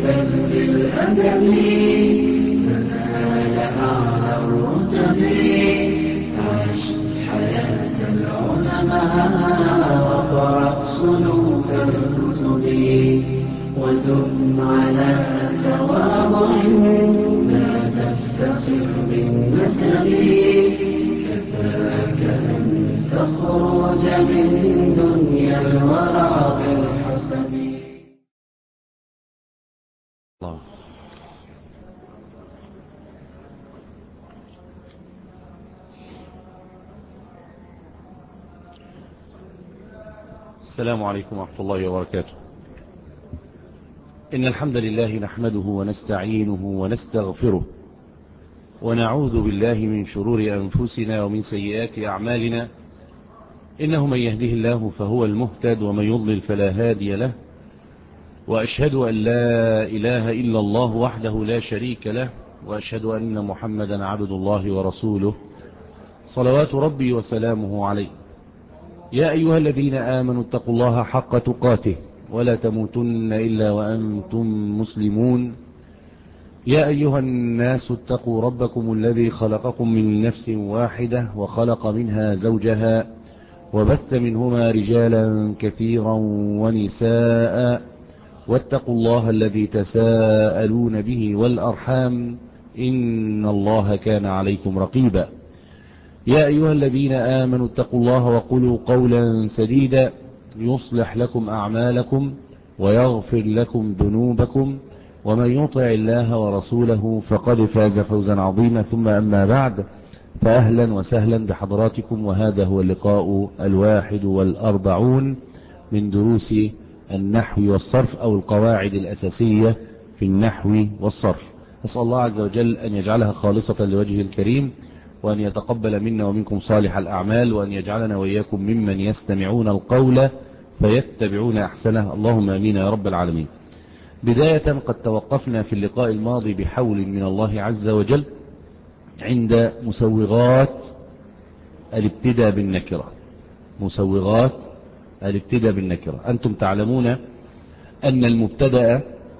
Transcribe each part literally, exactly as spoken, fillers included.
بل بالأدب تنال أعلى الرتب. عش حياة العلماء وقرأ صنوف الكتب، وثم على تواضع لا تفتخر بالنسب. كفاك أن تخرج من دنيا الورى بالحسب. الله. السلام عليكم ورحمة الله وبركاته. إن الحمد لله نحمده ونستعينه ونستغفره، ونعوذ بالله من شرور أنفسنا ومن سيئات أعمالنا. إنه من يهده الله فهو المهتد، ومن يضلل فلا هادي له. وأشهد أن لا إله إلا الله وحده لا شريك له، وأشهد أن محمدا عبد الله ورسوله صلوات ربي وسلامه عليه. يا أيها الذين آمنوا اتقوا الله حق تقاته ولا تموتن إلا وأنتم مسلمون. يا أيها الناس اتقوا ربكم الذي خلقكم من نفس واحدة وخلق منها زوجها وبث منهما رجالا كثيرا ونساء، واتقوا الله الذي تساءلون به والأرحام إن الله كان عليكم رقيبا. يا أيها الذين آمنوا اتقوا الله وقولوا قولا سديدا يصلح لكم أعمالكم ويغفر لكم ذنوبكم، ومن يطع الله ورسوله فقد فاز فوزا عظيما. ثم أما بعد، فأهلا وسهلا بحضراتكم، وهذا هو اللقاء الواحد والأربعون من دروس النحو والصرف، أو القواعد الأساسية في النحو والصرف. أسأل الله عز وجل أن يجعلها خالصة لوجهه الكريم، وأن يتقبل منا ومنكم صالح الأعمال، وأن يجعلنا وإياكم ممن يستمعون القول فيتبعون أحسنه. اللهم آمين يا رب العالمين. بداية، قد توقفنا في اللقاء الماضي بحول من الله عز وجل عند مسوغات الابتداء بالنكرة. مسوغات الابتداء بالنكرة. أنتم تعلمون أن المبتدأ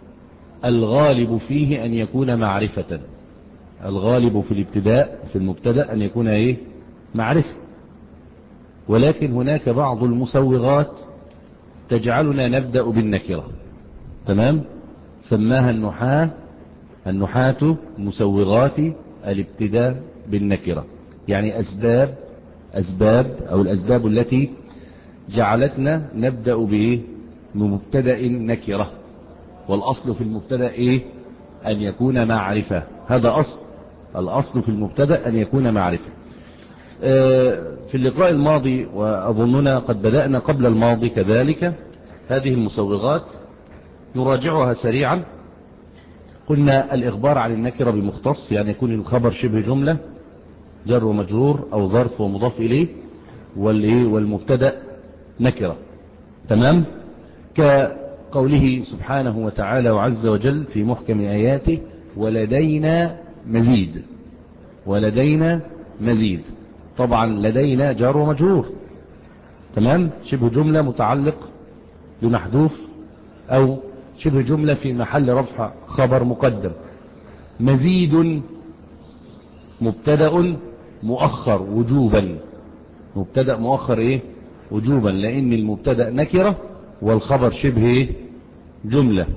الغالب فيه أن يكون معرفة. الغالب في الابتداء في المبتدأ أن يكون إيه؟ معرفة. ولكن هناك بعض المسوغات تجعلنا نبدأ بالنكرة. تمام؟ سماها النحاة النحاة مسوغات الابتداء بالنكرة، يعني أسباب أسباب أو الأسباب التي جعلتنا نبدأ بإيه؟ بمبتدأ نكرة. والأصل في المبتدأ إيه؟ أن يكون معرفة. هذا أصل الأصل في المبتدأ أن يكون معرفة. في اللقاء الماضي، وأظننا قد بدأنا قبل الماضي كذلك، هذه المسوغات نراجعها سريعا. قلنا الإخبار عن النكرة بمختص، يعني يكون الخبر شبه جملة جر ومجرور أو ظرف ومضاف إليه، والمبتدأ نكرة. تمام؟ كقوله سبحانه وتعالى وعز وجل في محكم آياته: ولدينا مزيد. ولدينا مزيد. طبعا لدينا جار ومجرور. تمام؟ شبه جملة متعلق بمحذوف، أو شبه جملة في محل رفع خبر مقدم. مزيد مبتدأ مؤخر وجوبا. مبتدأ مؤخر إيه؟ وجوبا، لأن المبتدأ نكرة والخبر شبه إيه؟ جملة.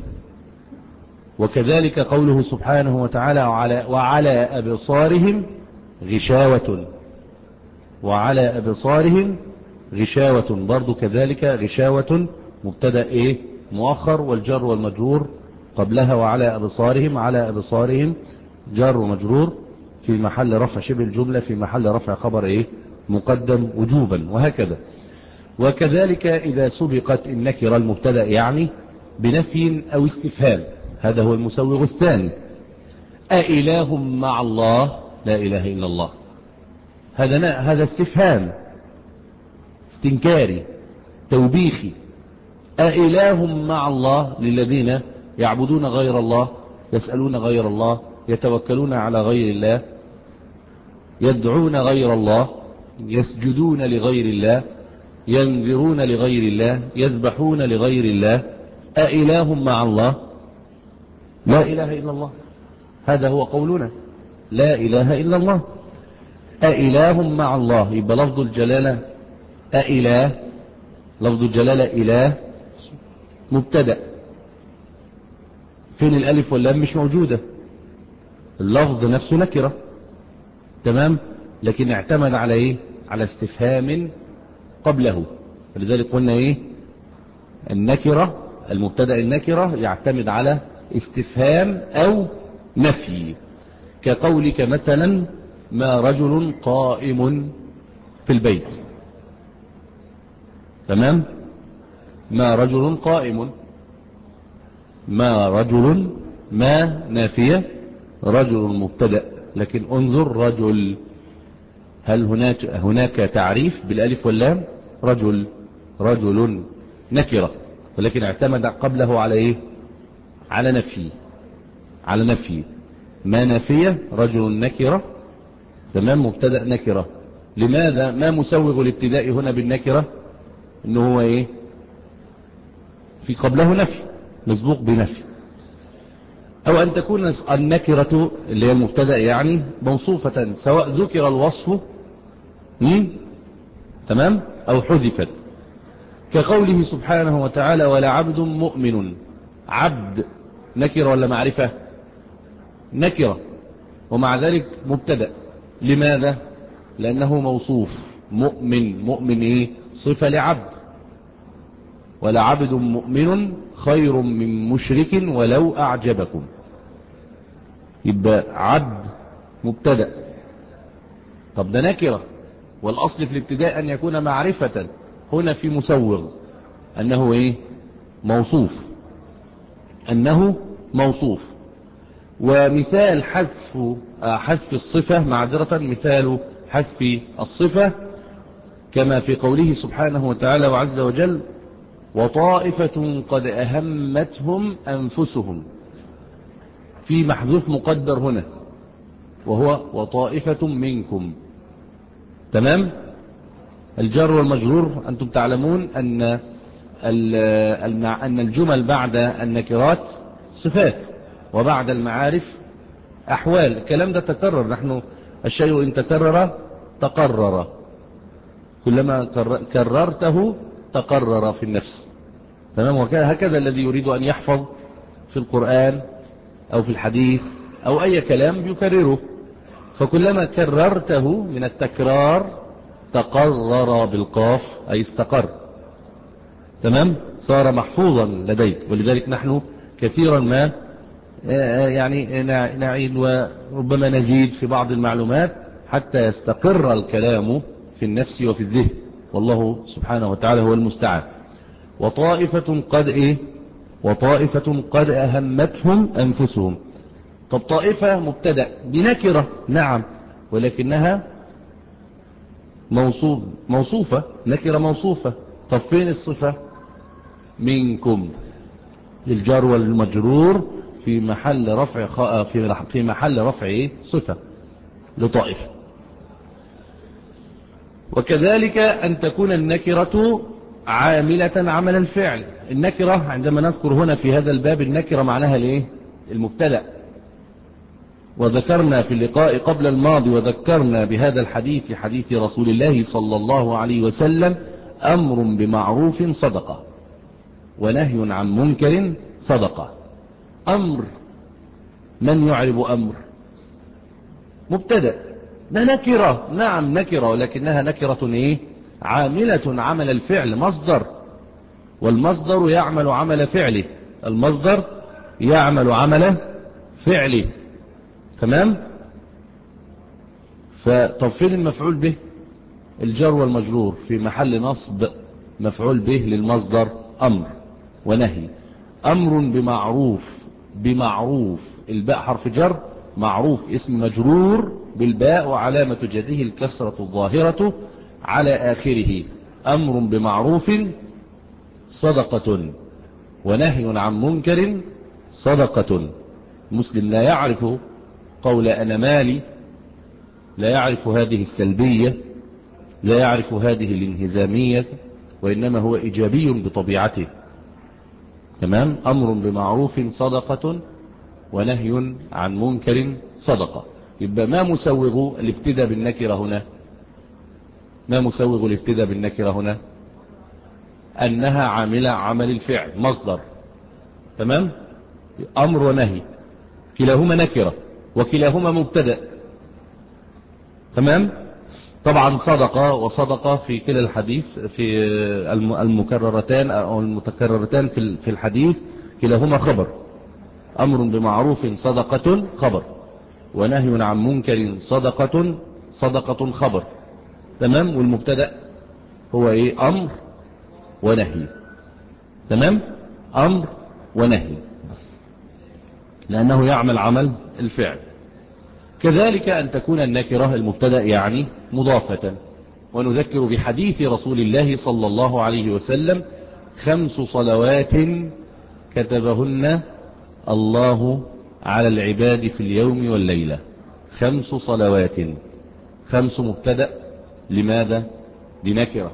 وكذلك قوله سبحانه وتعالى: وعلى, وعلى أبصارهم غشاوة. وعلى أبصارهم غشاوة، برضو كذلك غشاوة مبتدأ إيه؟ مؤخر، والجر والمجرور قبلها وعلى أبصارهم. على أبصارهم جر ومجرور في محل رفع شبه الجملة في محل رفع خبر إيه؟ مقدم وجوبا، وهكذا. وكذلك إذا سبقت النكرة المبتدأ يعني بنفي أو استفهام، هذا هو المسوغ الثاني. أإله مع الله؟ لا إله إلا الله. هذا هذا استفهام استنكاري توبيخي. أإله مع الله للذين يعبدون غير الله، يسألون غير الله، يتوكلون على غير الله، يدعون غير الله، يسجدون لغير الله، ينذرون لغير الله، يذبحون لغير الله. أإله مع الله؟ لا إله إلا الله، هذا هو قولنا، لا إله إلا الله. أإله مع الله، يبقى لفظ الجلالة أإله، لفظ الجلالة إله مبتدأ، فين الألف واللام؟ مش موجودة، اللفظ نفسه نكرة، تمام، لكن اعتمد على إيه؟ على استفهام قبله، فلذلك قلنا إيه؟ النكرة، المبتدأ النكرة يعتمد على استفهام أو نفي، كقولك مثلا ما رجل قائم في البيت، تمام، ما رجل قائم، ما رجل، ما نافية، رجل مبتدأ، لكن انظر رجل، هل هناك هناك تعريف بالالف واللام؟ رجل، رجل نكرة، ولكن اعتمد قبله على ايه؟ على نفي، على نفي، ما نافية، رجل نكرة، تمام، مبتدأ نكرة. لماذا؟ ما مسوغ الابتداء هنا بالنكرة؟ انه هو ايه؟ في قبله نفي، مسبوق بنفي، او ان تكون النكرة اللي هي المبتدأ يعني موصوفة، سواء ذكر الوصف مم؟ تمام او حذفت، كقوله سبحانه وتعالى ولعبد مؤمن، عبد نكرة ولا معرفة؟ نكرة، ومع ذلك مبتدأ. لماذا؟ لأنه موصوف، مؤمن، مؤمن إيه؟ صفة لعبد، ولعبد مؤمن خير من مشرك ولو أعجبكم، يبقى عبد مبتدأ، طب ده نكرة، والأصل في الابتداء أن يكون معرفة، هنا في مسوغ أنه إيه؟ موصوف، أنه موصوف. ومثال حذف حذف الصفة، معذرة، مثال حذف الصفة كما في قوله سبحانه وتعالى وعز وجل وطائفة قد أهمتهم أنفسهم، في محذوف مقدر هنا وهو وطائفة منكم، تمام. الجر والمجرور أنتم تعلمون أن أن الجمل بعد النكرات صفات، وبعد المعارف أحوال، الكلام ده تكرر، نحن الشيء إن تكرر تقرر، كلما كررته تقرر في النفس، تمام. وهكذا الذي يريد أن يحفظ في القرآن أو في الحديث أو أي كلام يكرره، فكلما كررته من التكرار تقرر بالقاف أي استقر، تمام، صار محفوظا لديك. ولذلك نحن كثيرا ما يعني نعيد وربما نزيد في بعض المعلومات حتى يستقر الكلام في النفس وفي الذهن، والله سبحانه وتعالى هو المستعان. وطائفة قد إيه؟ وطائفة قد أهمتهم أنفسهم، طب طائفة مبتدأ دي نكرة، نعم، ولكنها موصوف، موصوفة، نكرة موصوفة، طب فين الصفة؟ منكم، للجار والمجرور في محل رفع خ... في في محل رفع إيه؟ صفة لطائفة. وكذلك أن تكون النكرة عاملة عمل الفعل، النكرة عندما نذكر هنا في هذا الباب النكرة معناها الايه؟ المبتدأ، وذكرنا في اللقاء قبل الماضي وذكرنا بهذا الحديث، حديث رسول الله صلى الله عليه وسلم أمر بمعروف صدقة ونهي عن منكر صدقة. أمر، من يعرب أمر؟ مبتدأ، ده نكرة، نعم نكرة، ولكنها نكرة إيه؟ عاملة عمل الفعل، مصدر، والمصدر يعمل عمل فعله، المصدر يعمل عمل فعله، تمام. فطب فين المفعول به؟ الجر والمجرور في محل نصب مفعول به للمصدر أمر ونهي. أمر بمعروف، بمعروف، الباء حرف جر، معروف اسم مجرور بالباء وعلامة جره الكسرة الظاهرة على آخره. أمر بمعروف صدقة ونهي عن منكر صدقة. مسلم لا يعرف قول أنا مالي، لا يعرف هذه السلبية، لا يعرف هذه الانهزامية، وإنما هو إيجابي بطبيعته، تمام. أمر بمعروف صدقة ونهي عن منكر صدقة. يبقى ما مسوغ الابتداء بالنكرة هنا؟ ما مسوغ الابتداء بالنكرة هنا؟ أنها عاملة عمل الفعل، مصدر، تمام؟ أمر ونهي كلاهما نكرة وكلاهما مبتدأ، تمام؟ طبعا صدقة وصدقة في كلا الحديث في المكررتان أو المتكررتان في الحديث كلاهما خبر. أمر بمعروف صدقة خبر، ونهي عن منكر صدقة صدقة خبر، تمام؟ والمبتدأ هو إيه؟ أمر ونهي، تمام؟ أمر ونهي، لأنه يعمل عمل الفعل. كذلك أن تكون النكرة المبتدأ يعني مضافة. ونذكر بحديث رسول الله صلى الله عليه وسلم: خمس صلوات كتبهن الله على العباد في اليوم والليلة. خمس صلوات، خمس مبتدأ، لماذا؟ دي نكرة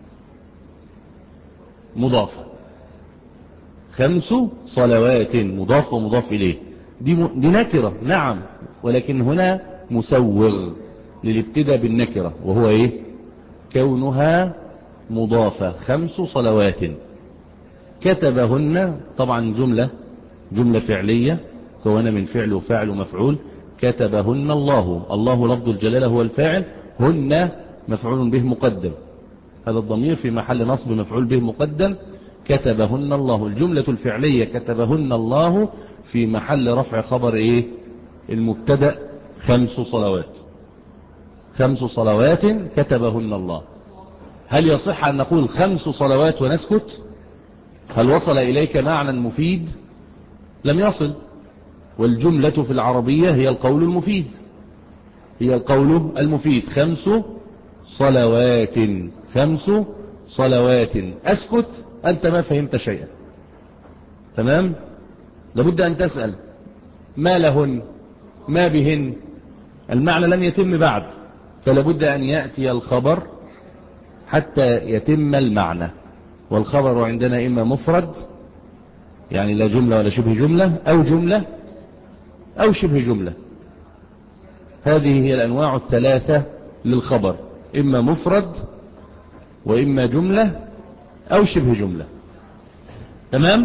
مضافة. خمس صلوات مضاف ومضاف إليه، دي, م... دي نكرة نعم، ولكن هنا مسوغ للابتداء بالنكرة، وهو إيه؟ كونها مضافة. خمس صلوات كتبهن، طبعا جملة جملة فعلية كونها من فعل وفاعل ومفعول. كتبهن الله، الله لفظ الجلالة هو الفاعل، هن مفعول به مقدم، هذا الضمير في محل نصب مفعول به مقدم. كتبهن الله، الجملة الفعلية كتبهن الله في محل رفع خبر إيه؟ المبتدأ خمس صلوات. خمس صلوات كتبهن الله. هل يصح أن نقول خمس صلوات ونسكت؟ هل وصل إليك معنى مفيد؟ لم يصل. والجملة في العربية هي القول المفيد، هي القول المفيد. خمس صلوات، خمس صلوات، أسكت أنت ما فهمت شيئا، تمام؟ لابد أن تسأل ما لهن، ما بهن، المعنى لم يتم بعد، فلابد أن يأتي الخبر حتى يتم المعنى. والخبر عندنا إما مفرد يعني لا جملة ولا شبه جملة، أو جملة أو شبه جملة. هذه هي الأنواع الثلاثة للخبر، إما مفرد وإما جملة أو شبه جملة، تمام؟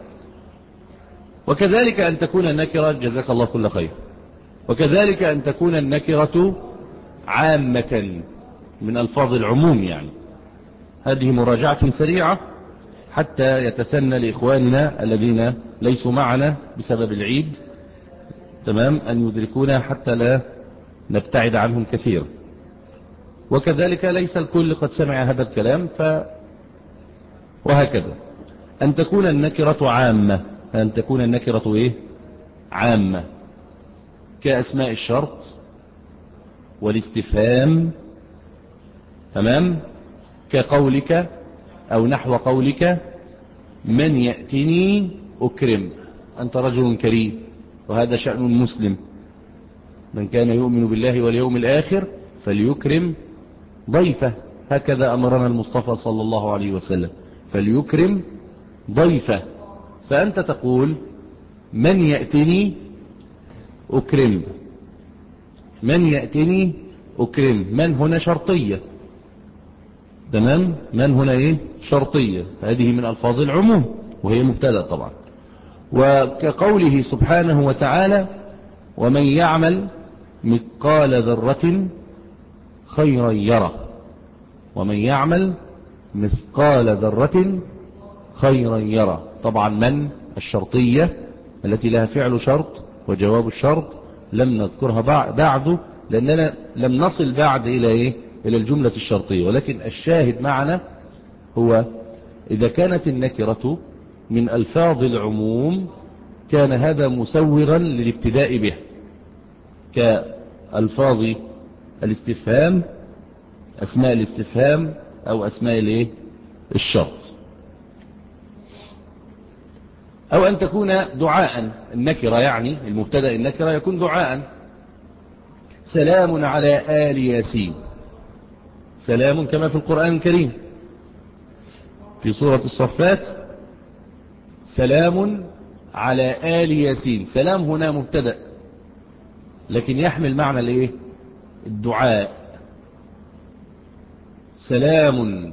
وكذلك أن تكون النكرة، جزاك الله كل خير، وكذلك أن تكون النكرة عامة من ألفاظ العموم. يعني هذه مراجعة سريعة حتى يتثنى لإخواننا الذين ليسوا معنا بسبب العيد، تمام، أن يدركونا حتى لا نبتعد عنهم كثيرا. وكذلك ليس الكل قد سمع هذا الكلام، ف وهكذا. أن تكون النكرة عامة، أن تكون النكرة إيه؟ عامة، كأسماء الشرط والاستفهام، تمام؟ كقولك أو نحو قولك: من يأتني أكرم، أنت رجل كريم، وهذا شأن المسلم، من كان يؤمن بالله واليوم الآخر فليكرم ضيفه، هكذا أمرنا المصطفى صلى الله عليه وسلم، فليكرم ضيفه. فأنت تقول: من يأتني أكرم، من يأتني أكرم، من هنا شرطية، تمام؟ من هنا إيه؟ شرطية، هذه من ألفاظ العموم وهي مبتدأ طبعا. وكقوله سبحانه وتعالى: ومن يعمل مثقال ذرة خيرا يره، ومن يعمل مثقال ذرة خيرا يره. طبعا من الشرطية التي لها فعل شرط وجواب الشرط لم نذكرها بعد، لأننا لم نصل بعد إلى إيه؟ إلى الجملة الشرطية. ولكن الشاهد معنا هو إذا كانت النكرة من ألفاظ العموم كان هذا مسوغا للابتداء به، كألفاظ الاستفهام، أسماء الاستفهام أو أسماء الايه؟ الشرط. أو أن تكون دعاء، النكرة يعني المبتدأ النكرة يكون دعاء: سلام على آل ياسين، سلام كما في القرآن الكريم في سورة الصفات: سلام على آل ياسين. سلام هنا مبتدأ لكن يحمل معنى الايه؟ الدعاء. سلام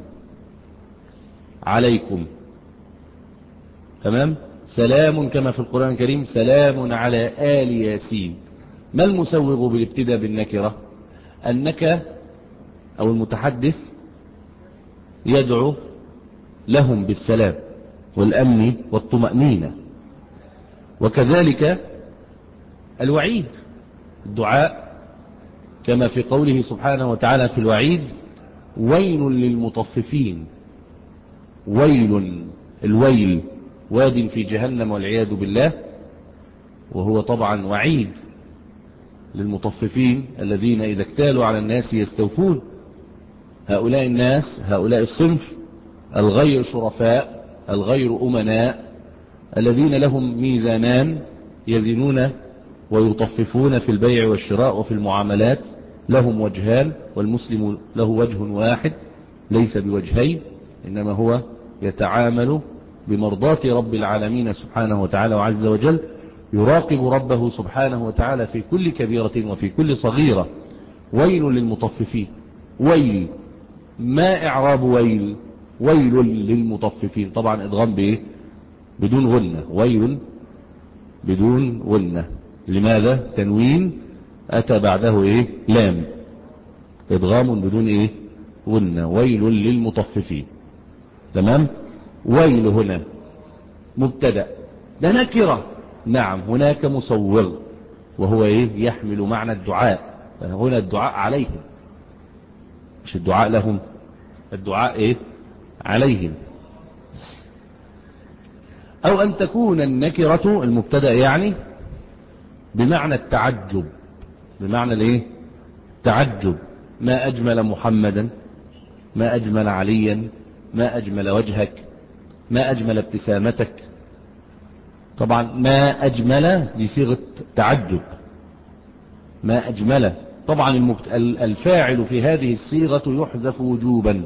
عليكم. تمام؟ سلام كما في القرآن الكريم سلام على آل ياسين. ما المسوغ بالابتداء بالنكرة؟ أنك أو المتحدث يدعو لهم بالسلام والأمن والطمأنينة. وكذلك الوعيد، الدعاء كما في قوله سبحانه وتعالى في الوعيد ويل للمطففين. ويل، الويل واد في جهنم والعياذ بالله، وهو طبعا وعيد للمطففين الذين إذا اكتالوا على الناس يستوفون. هؤلاء الناس، هؤلاء الصنف الغير شرفاء الغير أمناء الذين لهم ميزانان يزنون ويطففون في البيع والشراء وفي المعاملات، لهم وجهان والمسلم له وجه واحد ليس بوجهين، إنما هو يتعامل بمرضاة رب العالمين سبحانه وتعالى وعز وجل، يراقب ربه سبحانه وتعالى في كل كبيرة وفي كل صغيرة. ويل للمطففين. ويل، ما إعراب ويل؟ ويل للمطففين، طبعا إدغام بإيه؟ بدون غنة. ويل بدون غنة. لماذا؟ تنوين أتى بعده إيه؟ لام. إدغام بدون إيه؟ غنة. ويل للمطففين. تمام؟ ويل هنا مبتدأ، ده نكرة. نعم هناك مسوغ وهو إيه؟ يحمل معنى الدعاء. هنا الدعاء عليهم، مش الدعاء لهم، الدعاء إيه؟ عليهم. أو أن تكون النكرة المبتدأ يعني بمعنى التعجب، بمعنى الإيه؟ التعجب. ما أجمل محمدا، ما أجمل عليا، ما أجمل وجهك، ما أجمل ابتسامتك. طبعا ما أجمل دي صيغة تعجب. ما أجمل، طبعا الفاعل في هذه الصيغة يحذف وجوبا.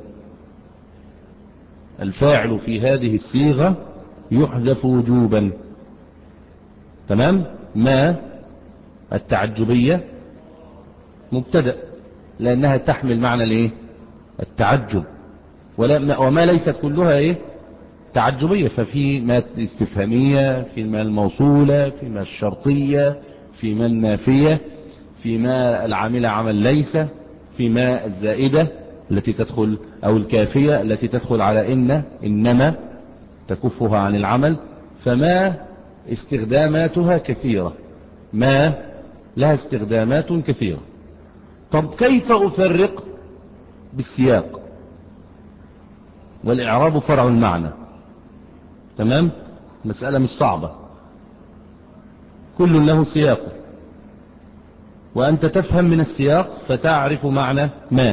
الفاعل في هذه الصيغة يحذف وجوبا. تمام؟ ما التعجبية مبتدأ لأنها تحمل معنى الايه؟ التعجب. وما ليست كلها ايه؟ تعجبية. ففي ما استفهامية، في ما الموصولة، في ما الشرطية، في ما النافية، في ما العاملة عمل ليس، في ما الزائدة التي تدخل أو الكافية التي تدخل على إن إنما تكفها عن العمل. فما استخداماتها كثيرة، ما لها استخدامات كثيرة. طب كيف أفرق بالسياق؟ والإعراب فرع المعنى. تمام؟ مسألة مش صعبة، كل له سياق، وأنت تفهم من السياق فتعرف معنى ما.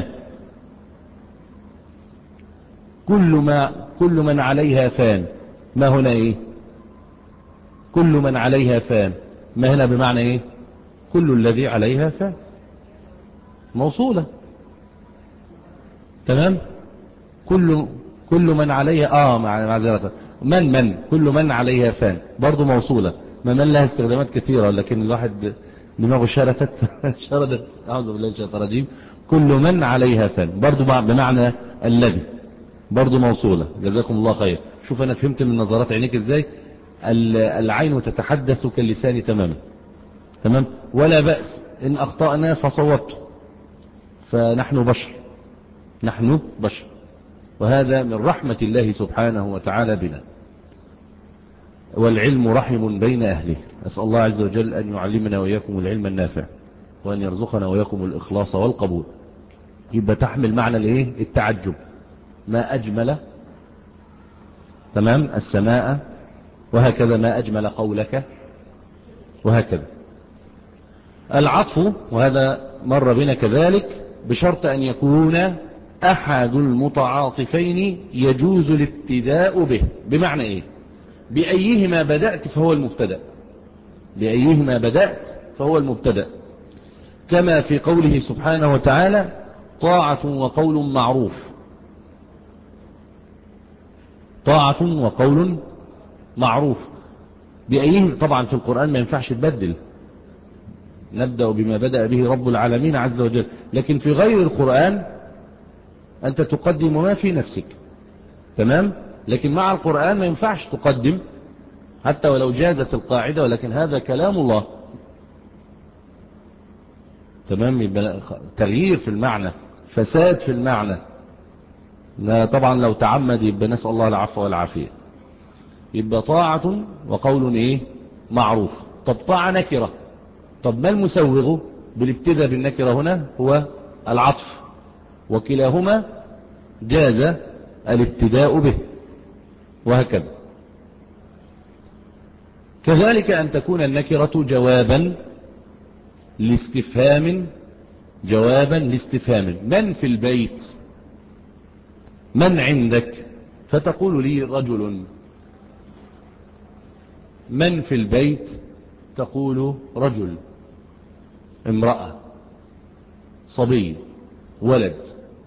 كل ما كل من عليها فان، ما هنا ايه؟ كل من عليها فان، ما هنا بمعنى ايه؟ كل الذي عليها فان، موصولة. تمام؟ كل كل من عليها اه معذرة من من كل من عليها فان برضو موصولة. ما من لها استخدامات كثيرة لكن الواحد دماغه شردت شردت اعوذ بالله من الشيطان الرجيم. كل من عليها فان برضو بمعنى الذي، برضو موصولة. جزاكم الله خير. شوف أنا فهمت من نظرات عينيك إزاي. العين تتحدث كاللسان تماما. تمام؟ ولا بأس إن أخطأنا فصوت، فنحن بشر، نحن بشر، وهذا من رحمة الله سبحانه وتعالى بنا. والعلم رحم بين أهله. أسأل الله عز وجل أن يعلمنا وإياكم العلم النافع، وأن يرزقنا وإياكم الإخلاص والقبول. يبقى تحمل معنى الإيه؟ التعجب. ما أجمل، تمام، السماء، وهكذا ما أجمل قولك، وهكذا. العطف، وهذا مر بنا كذلك، بشرط أن يكون أحد المتعاطفين يجوز الابتداء به. بمعنى إيه؟ بأيهما بدأت فهو المبتدأ، بأيهما بدأت فهو المبتدأ. كما في قوله سبحانه وتعالى طاعة وقول معروف. طاعة وقول معروف. بأيه طبعا في القرآن ما ينفعش تبدل، نبدأ بما بدأ به رب العالمين عز وجل، لكن في غير القرآن أنت تقدم ما في نفسك، تمام؟ لكن مع القرآن ما ينفعش تقدم حتى ولو جازت القاعدة، ولكن هذا كلام الله، تمام؟ يبقى تغيير في المعنى، فساد في المعنى، لا طبعا لو تعمد يبقى نسأل الله العفو والعافية. يبقى طاعة وقول ايه معروف. طب طاعة نكرة، طب ما المسوغ بالابتداء بالنكرة هنا؟ هو العطف، وكلاهما جاز الابتداء به، وهكذا. كذلك أن تكون النكرة جوابا لاستفهام، جوابا لاستفهام. من في البيت؟ من عندك؟ فتقول لي رجل. من في البيت؟ تقول رجل، امرأة، صبي، ولد.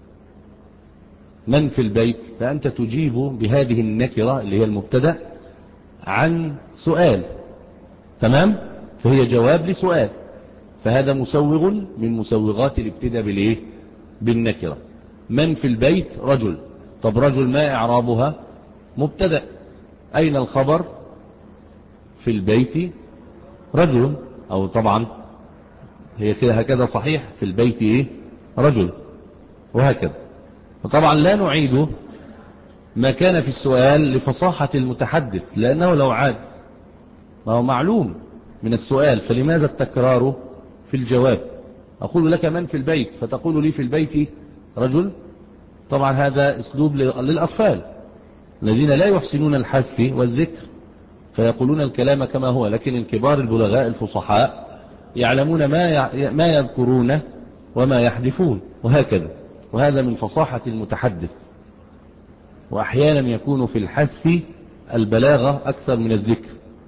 من في البيت؟ فأنت تجيب بهذه النكرة اللي هي المبتدأ عن سؤال، تمام؟ فهي جواب لسؤال، فهذا مسوغ من مسوغات الابتداء بالايه؟ بالنكرة. من في البيت؟ رجل. طب رجل ما إعرابها؟ مبتدأ. أين الخبر؟ في البيت رجل، أو طبعا هي كده هكذا صحيح، في البيت إيه؟ رجل، وهكذا. وطبعا لا نعيد ما كان في السؤال لفصاحة المتحدث، لأنه لو عاد ما هو معلوم من السؤال، فلماذا التكرار في الجواب؟ أقول لك من في البيت، فتقول لي في البيت رجل. طبعا هذا أسلوب للأطفال الذين لا يحسنون الحذف والذكر، فيقولون الكلام كما هو، لكن الكبار البلغاء الفصحاء يعلمون ما ما يذكرون وما يحذفون، وهكذا. وهذا من فصاحة المتحدث. وأحيانا يكون في الحذف البلاغة أكثر من الذكر،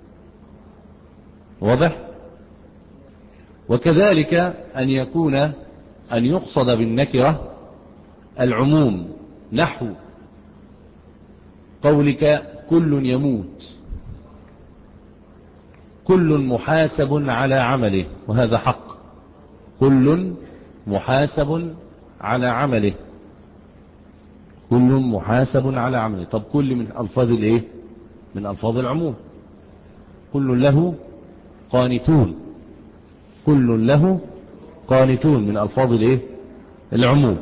واضح؟ وكذلك أن يكون أن يقصد بالنكرة العموم، نحو قولك كل يموت، كل محاسب على عمله، وهذا حق، كل محاسب على عمله، كل محاسب على عمله. طب كل من ألفاظ الايه؟ من ألفاظ العموم. كل له قانتون، كل له قانتون من ألفاظ الايه؟ العموم.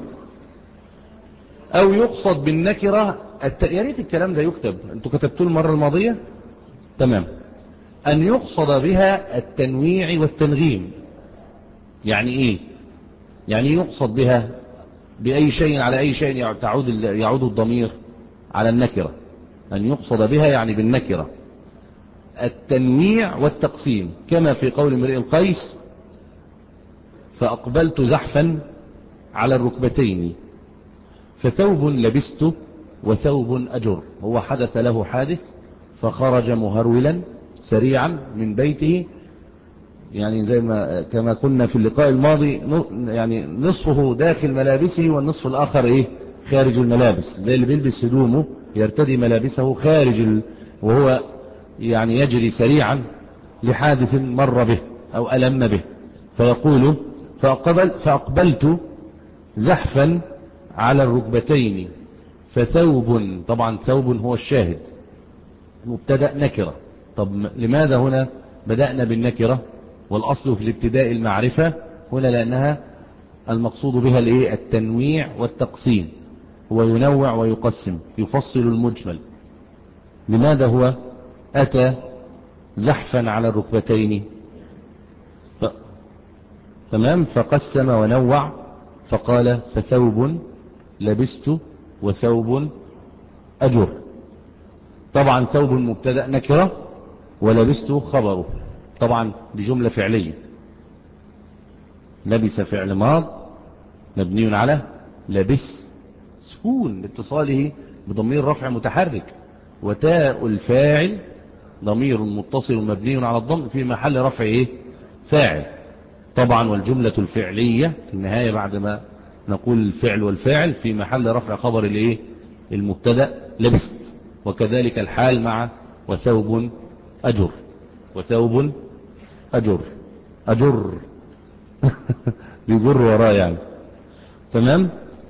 أو يقصد بالنكرة الت... يا ريت الكلام ده يكتب، انتوا كتبتوه المرة الماضية، تمام. أن يقصد بها التنويع والتنغيم. يعني إيه؟ يعني يقصد بها بأي شيء على أي شيء تعود يعود الضمير على النكرة. أن يقصد بها يعني بالنكرة التنويع والتقسيم، كما في قول امرئ القيس فأقبلت زحفا على الركبتين فثوب لبست وثوب أجر. هو حدث له حادث فخرج مهرولا سريعا من بيته، يعني زي ما كما قلنا في اللقاء الماضي، يعني نصفه داخل ملابسه والنصف الآخر إيه؟ خارج الملابس، زي اللي بيلبس هدومه يرتدي ملابسه خارج ال... وهو يعني يجري سريعا لحادث مر به أو ألم به، فيقول فأقبل فأقبلت زحفا على الركبتين فثوب، طبعا ثوب هو الشاهد، مبتدأ نكرة. طب لماذا هنا بدأنا بالنكرة والأصل في الابتداء المعرفة هنا؟ لأنها المقصود بها الايه؟ التنويع والتقسيم، هو ينوع ويقسم، يفصل المجمل. لماذا هو أتى زحفا على الركبتين؟ ف... تمام، فقسم ونوع، فقال فثوب لبست وثوب أجر. طبعا ثوب مبتدأ نكرة ولبست خبره، طبعا بجملة فعلية. لبس فعل ماض مبني على لبس سكون لاتصاله بضمير رفع متحرك، وتاء الفاعل ضمير متصل مبني على الضم في محل رفع ايه؟ فاعل. طبعا والجملة الفعلية في النهاية بعد ما نقول الفعل والفاعل في محل رفع خبر الايه؟ المبتدأ لبست. وكذلك الحال مع وثوب أجر. وثوب أجر أجر بيجر وراه يعني. تمام.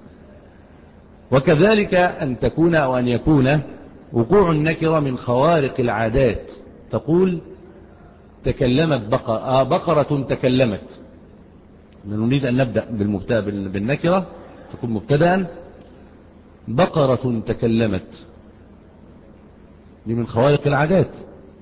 وكذلك أن تكون أو أن يكون وقوع النكرة من خوارق العادات. تقول تكلمت بقرة, آه بقرة تكلمت. نريد أن نبدأ بالمبتدأ بالنكرة تكون مبتدأ. بقرة تكلمت دي من خوارق العادات،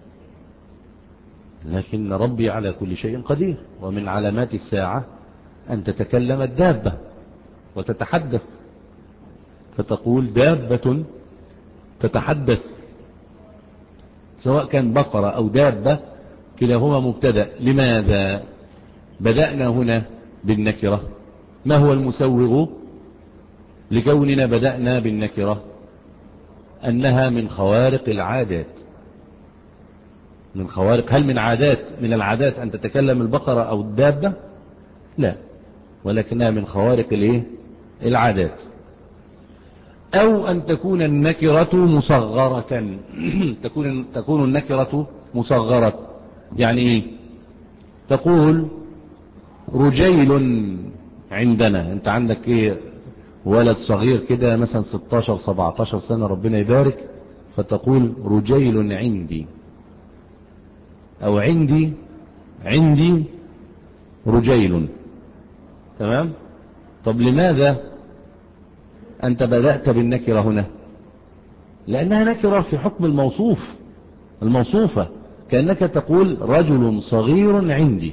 لكن ربي على كل شيء قدير. ومن علامات الساعة أن تتكلم الدابة وتتحدث، فتقول دابة تتحدث، سواء كان بقرة أو دابة كلاهما مبتدأ. لماذا بدأنا هنا بالنكرة؟ ما هو المسوغ لكوننا بدأنا بالنكرة؟ أنها من خوارق العادات. من خوارق. هل من عادات من العادات أن تتكلم البقرة أو الدابة؟ لا، ولكنها من خوارق الايه العادات. أو أن تكون النكرة مصغرة تكون تكون النكرة مصغرة. يعني إيه؟ تقول رجيل عندنا. أنت عندك إيه؟ ولد صغير كده مثلا ستاشر سبعتاشر سنة ربنا يبارك، فتقول رجيل عندي، أو عندي عندي رجيل. تمام. طب لماذا أنت بدأت بالنكرة هنا؟ لأنها نكرة في حكم الموصوف الموصوفة، كأنك تقول رجل صغير عندي،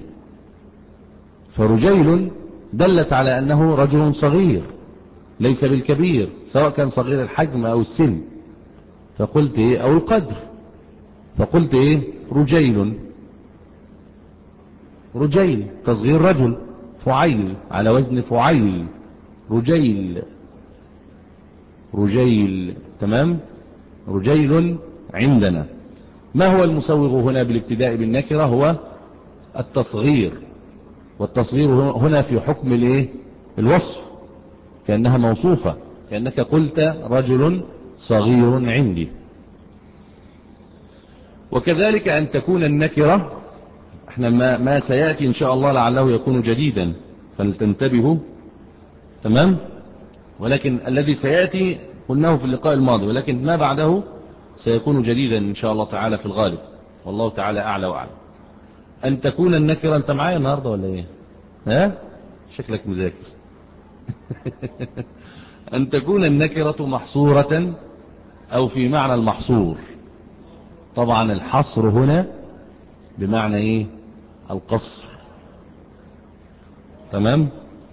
فرجيل دلت على أنه رجل صغير ليس بالكبير، سواء كان صغير الحجم أو السن، فقلت إيه؟ أو القدر، فقلت إيه؟ رجيل. رجيل تصغير رجل، فعيل على وزن فعيل، رجيل رجيل. تمام. رجيل عندنا. ما هو المسوغ هنا بالابتداء بالنكرة؟ هو التصغير، والتصغير هنا في حكم الايه الوصف، كأنها موصوفة، كأنك قلت رجل صغير عندي. وكذلك أن تكون النكرة، احنا ما, ما سيأتي إن شاء الله لعله يكون جديدا فلتنتبهوا. تمام. ولكن الذي سيأتي قلناه في اللقاء الماضي، ولكن ما بعده سيكون جديدا إن شاء الله تعالى في الغالب، والله تعالى أعلى وأعلم. أن تكون النكرة. أنت معايا النهاردة ولا إيه؟ ها؟ شكلك مذاكر. أن تكون النكرة محصورة أو في معنى المحصور. طبعا الحصر هنا بمعنى إيه؟ القصر. تمام.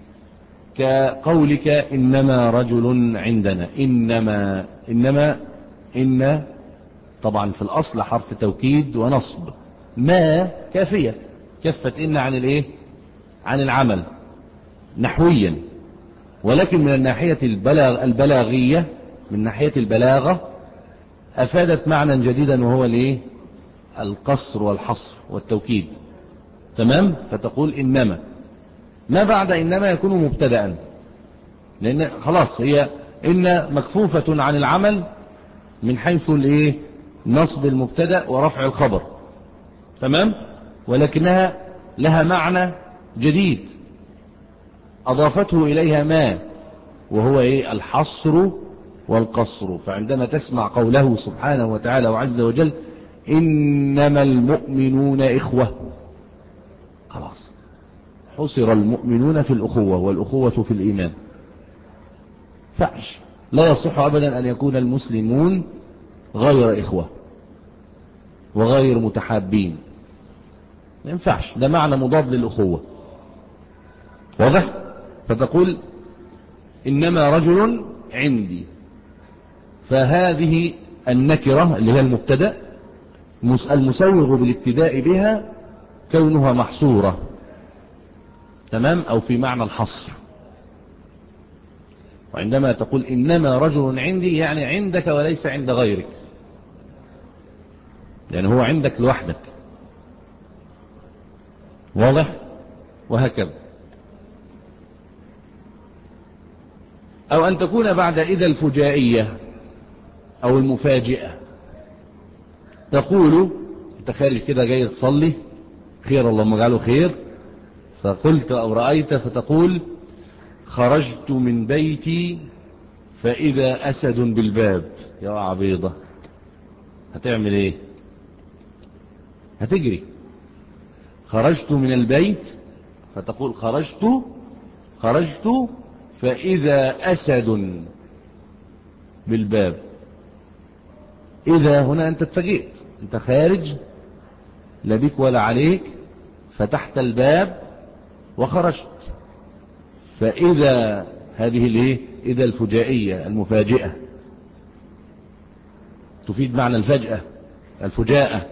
كقولك إنما رجل عندنا. إنما إنما إن طبعا في الأصل حرف توكيد ونصب. ما كافية، كفت إن عن الإيه؟ عن العمل نحويا، ولكن من الناحية البلاغ البلاغية من ناحية البلاغة أفادت معنى جديدا، وهو الإيه؟ القصر والحصر والتوكيد. تمام. فتقول إنما. ما بعد إنما يكون مبتدأ، لأن خلاص هي إن مكفوفة عن العمل من حيث الإيه؟ نصب المبتدأ ورفع الخبر. تمام. ولكنها لها معنى جديد أضافته إليها ما، وهو إيه؟ الحصر والقصر. فعندما تسمع قوله سبحانه وتعالى وعز وجل إنما المؤمنون إخوة، خلاص حصر المؤمنون في الأخوة، والأخوة في الإيمان. فعش لا يصح أبدا أن يكون المسلمون غير إخوة وغير متحابين، ما ينفعش، ده معنى مضاد للأخوة. واضح؟ فتقول إنما رجل عندي، فهذه النكرة اللي هي المبتدأ المسوغ بالابتداء بها كونها محصورة. تمام. أو في معنى الحصر. وعندما تقول إنما رجل عندي يعني عندك وليس عند غيرك، يعني هو عندك لوحدك. واضح؟ وهكذا. أو أن تكون بعد إذا الفجائية أو المفاجئة. تقول انت خارج كده جاي تصلي، خير اللهم اجعله خير، فقلت أو رأيت فتقول خرجت من بيتي فإذا أسد بالباب. يا عبيضة، هتعمل ايه؟ هتجري. خرجت من البيت فتقول خرجت خرجت فإذا أسد بالباب. إذا هنا أنت اتفاجئت، أنت خارج لا بيك ولا عليك، فتحت الباب وخرجت، فإذا هذه الايه؟ إذا الفجائية المفاجئة تفيد معنى الفجأة الفجاءة.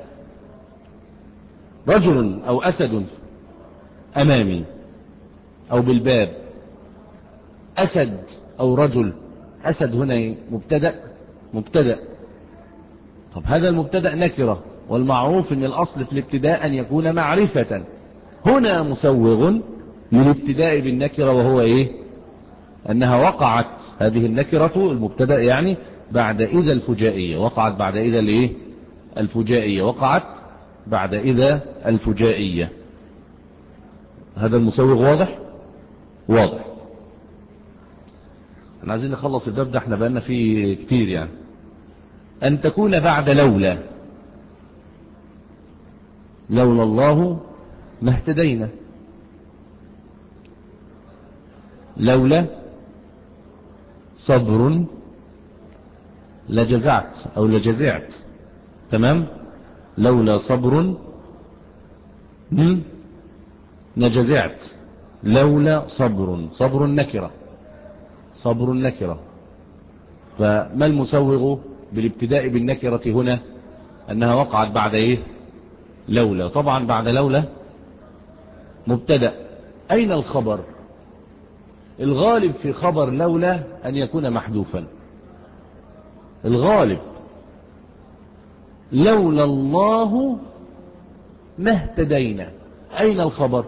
رجل أو أسد أمامي أو بالباب. أسد أو رجل، أسد هنا مبتدأ مبتدأ طب هذا المبتدأ نكرة، والمعروف أن الأصل في الابتداء أن يكون معرفة. هنا مسوغ للابتداء بالنكرة، وهو إيه؟ أنها وقعت هذه النكرة المبتدأ يعني بعد إذا الفجائية، وقعت بعد إذا الإيه؟ الفجائية، وقعت بعد إذا الفجائية. هذا المسوغ واضح؟ واضح. احنا عايزين نخلص الباب ده، احنا بقالنا فيه كتير يعني. أن تكون بعد لولا. لولا الله ما اهتدينا. لولا صبر لجزعت أو لجزعت. تمام. لولا صبر لجزعت. لولا صبر، صبر النكرة، صبر النكرة. فما المسوغ بالابتداء بالنكرة هنا؟ أنها وقعت بعد إيه؟ لولا. طبعا بعد لولا مبتدأ. أين الخبر؟ الغالب في خبر لولا أن يكون محذوفا. الغالب لولا الله ما اهتدينا. أين الخبر؟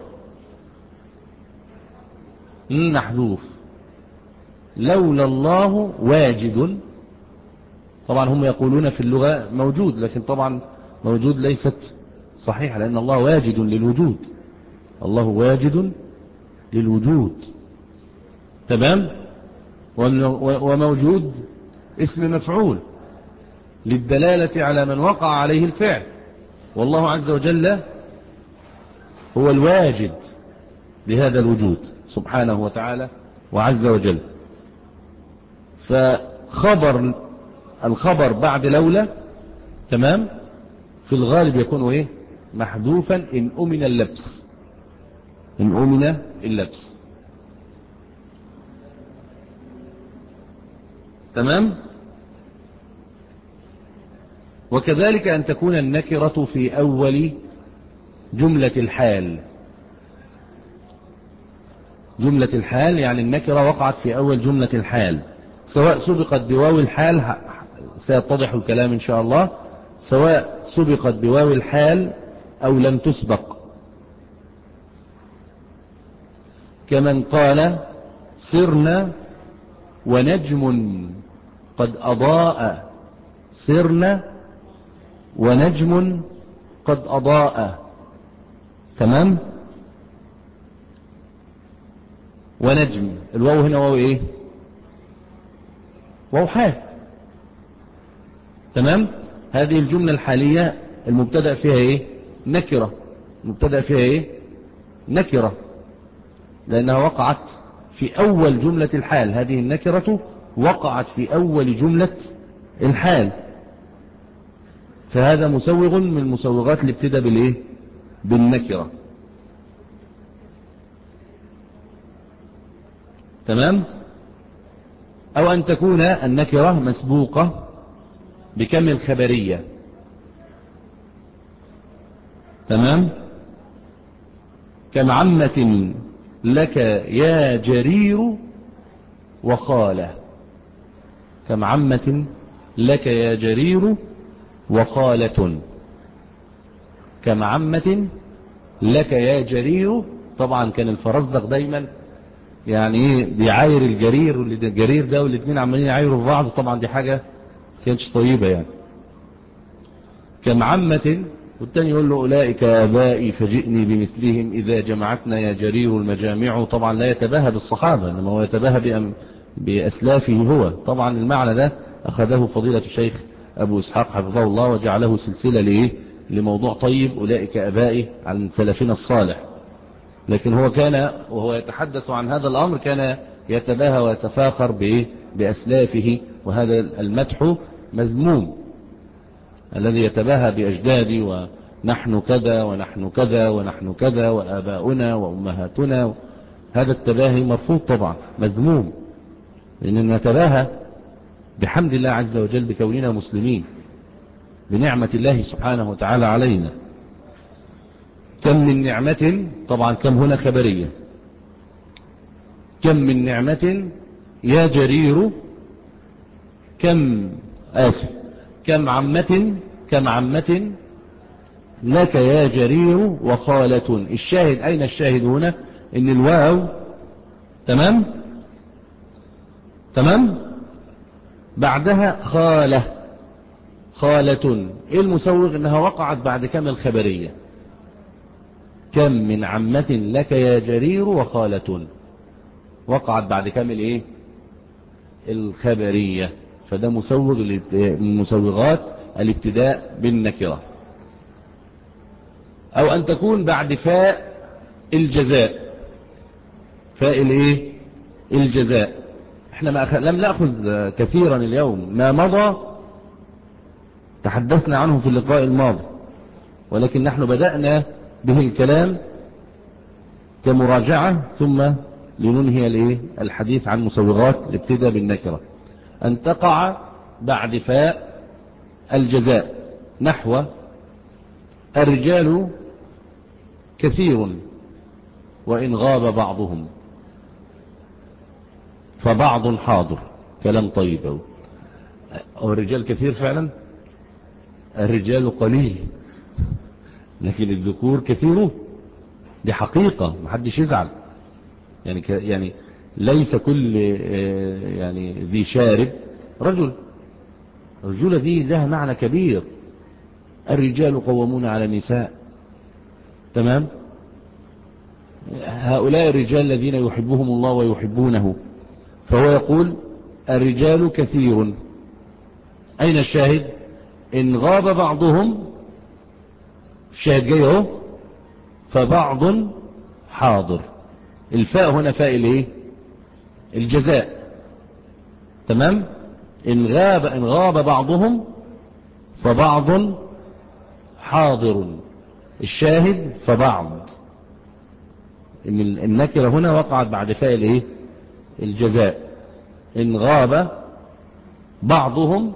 محذوف. لولا الله واجد. طبعا هم يقولون في اللغة موجود، لكن طبعا موجود ليست صحيحة، لأن الله واجد للوجود. الله واجد للوجود. تمام. وموجود اسم مفعول للدلالة على من وقع عليه الفعل، والله عز وجل هو الواجد لهذا الوجود سبحانه وتعالى وعز وجل. فخبر الخبر بعد لولا تمام في الغالب يكون ايه؟ محذوفا إن أمن اللبس. إن أمن اللبس. تمام. وكذلك أن تكون النكرة في أول جملة الحال. جملة الحال يعني النكرة وقعت في أول جملة الحال، سواء سبقت بواو الحال، سيتضح الكلام إن شاء الله، سواء سبقت بواو الحال أو لم تسبق. كمن قال سرنا ونجم قد أضاء. سرنا ونجم قد أضاء. تمام. ونجم، الواو هنا واو ايه؟ واو حال. تمام. هذه الجملة الحالية المبتدأ فيها ايه؟ نكرة. المبتدأ فيها ايه؟ نكرة، لأنها وقعت في أول جملة الحال. هذه النكرة وقعت في أول جملة الحال، فهذا مسوغ من مسوغات الابتداء بالايه؟ بالنكرة. تمام. أو أن تكون النكرة مسبوقة بكم الخبرية. تمام. كم عمة لك يا جرير وخالة. كم عمة لك يا جرير وخالة. كم عمة لك يا جرير. طبعا كان الفرزدق دايما يعني ايه بيعاير الجرير، والجرير ده والاثنين عمالين يعايروا في بعض، طبعا دي حاجة كانتش طيبة يعني. كم عمة والتاني يقول له أولئك آبائي فجئني بمثلهم إذا جمعتنا يا جرير المجامع. طبعا لا يتباهى بالصحابة، إنما هو يتباهى بأسلافه هو. طبعا المعنى ده أخذه فضيلة الشيخ أبو إسحاق حفظه الله وجعله سلسلة ليه لموضوع طيب أولئك آبائي عن سلفنا الصالح. لكن هو كان وهو يتحدث عن هذا الأمر كان يتباهى ويتفاخر بأسلافه، وهذا المدح مذموم. الذي يتباهى بأجدادي ونحن كذا ونحن كذا ونحن كذا وآباؤنا وأمهاتنا، هذا التباهي مرفوض طبعا، مذموم. لأننا نتباهى بحمد الله عز وجل بكوننا مسلمين، بنعمة الله سبحانه وتعالى علينا. كم من نعمة، طبعا كم هنا خبرية، كم من نعمة يا جرير، كم آسف كم عمة كم عمة لك يا جرير وخالة. الشاهد أين الشاهد هنا؟ إن الواو تمام تمام بعدها خالة، خالة. إيه المسوغ؟ إنها وقعت بعد كم الخبرية. كم من عمة لك يا جرير وخالة، وقعت بعد كم الإيه؟ الخبرية. فده مسوغ من مسوغات الابتداء بالنكرة. أو أن تكون بعد فاء الجزاء، فاء الإيه؟ الجزاء. احنا ما أخ... لم نأخذ كثيرا اليوم، ما مضى تحدثنا عنه في اللقاء الماضي، ولكن نحن بدأنا به الكلام كمراجعة ثم لننهي الايه الحديث عن مسوغات الابتداء بالنكرة. أن تقع بعد فاء الجزاء، نحو الرجال كثير وإن غاب بعضهم فبعض حاضر. كلام طيب. أو, أو الرجال كثير فعلا، الرجال قليل لكن الذكور كثير، دي حقيقة محدش يزعل. يعني ك يعني ليس كل يعني ذي شارب رجل. الرجولة دي لها معنى كبير. الرجال قوامون على النساء، تمام. هؤلاء الرجال الذين يحبهم الله ويحبونه. فهو يقول الرجال كثير. أين الشاهد؟ إن غاب بعضهم، الشاهد جاي اهو، فبعض حاضر. الفاء هنا فاء الايه؟ الجزاء، تمام. إن غاب إن غاب بعضهم فبعض حاضر. الشاهد فبعض، إن النكرة هنا وقعت بعد فاء الايه؟ الجزاء. إن غاب بعضهم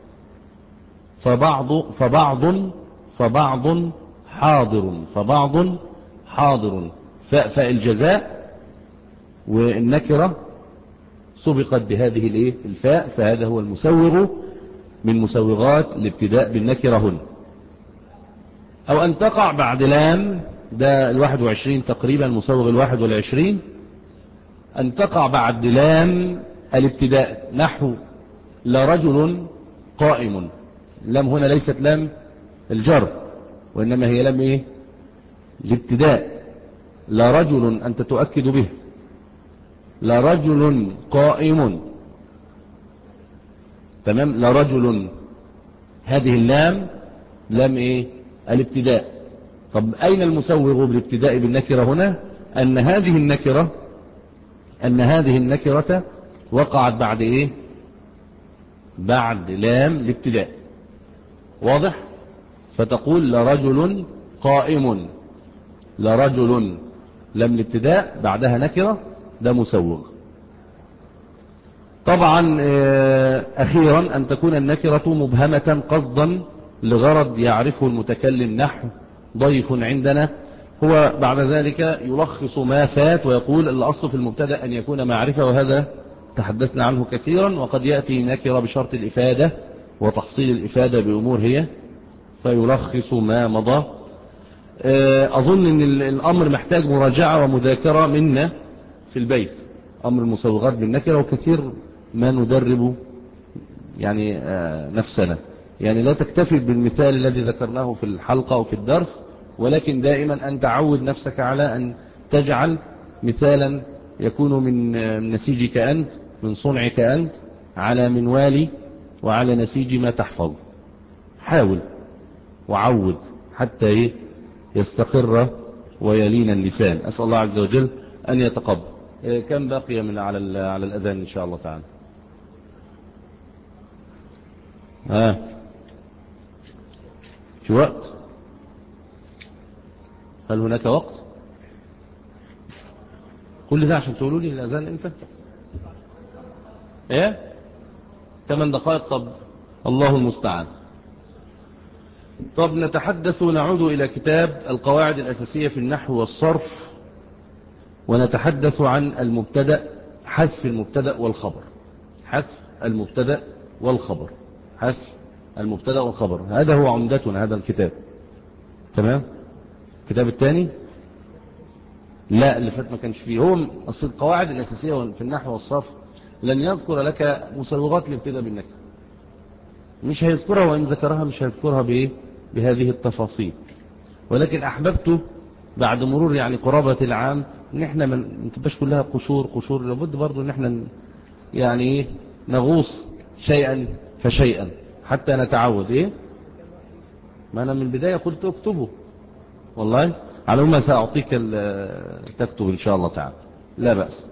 فبعض فبعض فبعض حاضر فبعض حاضر. فاء فاء الجزاء، والنكرة سبقت بهذه الايه؟ الفاء. فهذا هو المسوغ من مسوغات الابتداء بالنكرة هنا. أو أن تقع بعد لام، ده الواحد وعشرين تقريبا، مسوغ الواحد والعشرين. أن تقع بعد لام الابتداء، نحو لرجل قائم. لام هنا ليست لام الجر، وإنما هي لام إيه؟ الابتداء. لرجل أنت تؤكد به، لرجل قائم، تمام. لرجل، هذه اللام لام إيه؟ الابتداء. طب أين المسوغ بالابتداء بالنكرة هنا؟ أن هذه النكرة أن هذه النكرة وقعت بعد إيه؟ بعد لام الابتداء. واضح؟ فتقول لرجل قائم، لرجل لام الابتداء بعدها نكرة، ده مسوغ. طبعا أخيرا أن تكون النكرة مبهمة قصدا لغرض يعرفه المتكلم، نحو ضيف عندنا. هو بعد ذلك يلخص ما فات ويقول الأصل في المبتدأ أن يكون معرفة، وهذا تحدثنا عنه كثيرا. وقد يأتي نكرة بشرط الإفادة وتحصيل الإفادة بأمور هي، فيلخص ما مضى. أظن أن الأمر محتاج مراجعة ومذاكرة منا في البيت، أمر المسوغات بالنكرة، وكثير ما ندرب يعني نفسنا. يعني لا تكتفي بالمثال الذي ذكرناه في الحلقة أو في الدرس، ولكن دائما أن تعود نفسك على أن تجعل مثالا يكون من نسيجك أنت، من صنعك أنت، على منوال وعلى نسيج ما تحفظ. حاول وعود حتى يستقر ويلين اللسان. أسأل الله عز وجل أن يتقبل. كم بقي من على على الأذان إن شاء الله تعالى؟ ها في وقت؟ هل هناك وقت؟ كل ده عشان تقولوا لي الأذان امتى؟ ايه ثمان دقائق؟ طب الله المستعان. طب نتحدث ونعود إلى كتاب القواعد الأساسية في النحو والصرف، ونتحدث عن المبتدأ، حذف المبتدأ والخبر. حذف المبتدأ والخبر حذف المبتدأ والخبر هذا هو عمدتنا هذا الكتاب. تمام. الكتاب الثاني لا اللي فات ما كانش فيه. هو أصل القواعد الأساسية في النحو والصرف لن يذكر لك مسوغات الابتداء بالنكرة، مش هيذكرها، وإن ذكرها مش هيذكرها بإيه؟ بهذه التفاصيل. ولكن أحببت بعد مرور يعني قرابة العام ان احنا ما تبقاش كلها قشور قشور، لابد برضو ان احنا يعني ايه نغوص شيئا فشيئا حتى نتعود. ايه ما انا من البداية قلت اكتبه، والله على ما سأعطيك تكتب ان شاء الله تعالى، لا بأس.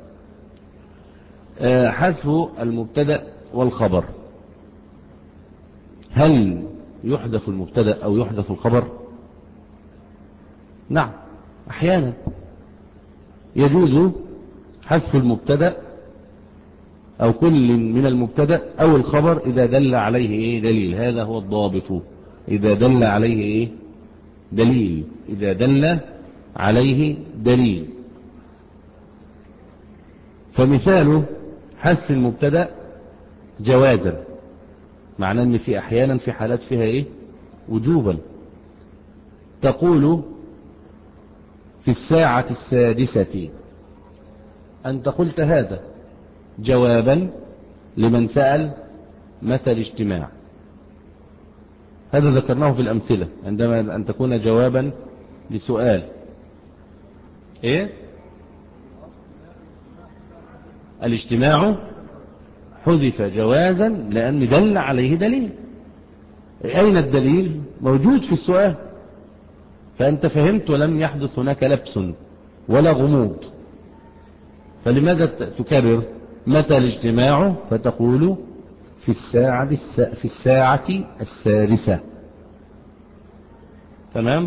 حذف المبتدأ والخبر. هل يحذف المبتدأ او يحذف الخبر؟ نعم احيانا يجوز حذف المبتدأ أو كل من المبتدأ أو الخبر إذا دل عليه إيه دليل. هذا هو الضابط، إذا دل عليه إيه دليل. إذا دل عليه دليل. فمثال حذف المبتدأ جوازا، معناه أن في أحيانا في حالات فيها إيه وجوبا. تقول في الساعة السادسة. أنت قلت هذا جوابا لمن سأل متى الاجتماع. هذا ذكرناه في الأمثلة عندما أن تكون جوابا لسؤال. إيه الاجتماع حذف جوازا لأن دل عليه دليل. أين الدليل؟ موجود في السؤال، فأنت فهمت ولم يحدث هناك لبس ولا غموض. فلماذا تكرر متى الاجتماع؟ فتقول في الساعة في الساعة السادسة. تمام.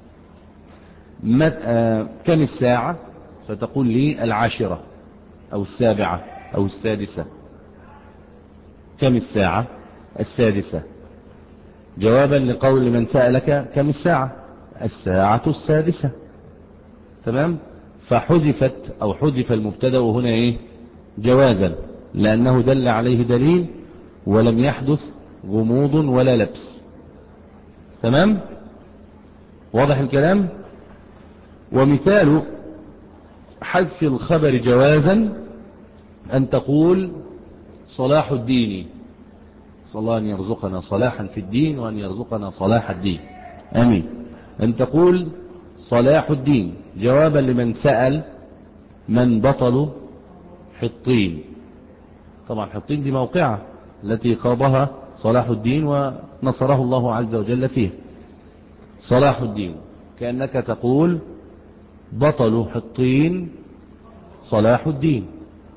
كم الساعة؟ فتقول لي العاشرة أو السابعة أو السادسة. كم الساعة؟ السادسة. جوابا لقول من سألك كم الساعة؟ الساعة السادسة. تمام. فحذفت أو حذف المبتدأ هنا إيه جوازا لأنه دل عليه دليل ولم يحدث غموض ولا لبس. تمام. واضح الكلام. ومثال حذف الخبر جوازا أن تقول صلاح الدين. صلى الله أن يرزقنا صلاحا في الدين وأن يرزقنا صلاح الدين، آمين. أن تقول صلاح الدين جوابا لمن سأل من بطل حطين. طبعا حطين دي موقعة التي خاضها صلاح الدين ونصره الله عز وجل فيه. صلاح الدين كأنك تقول بطل حطين صلاح الدين.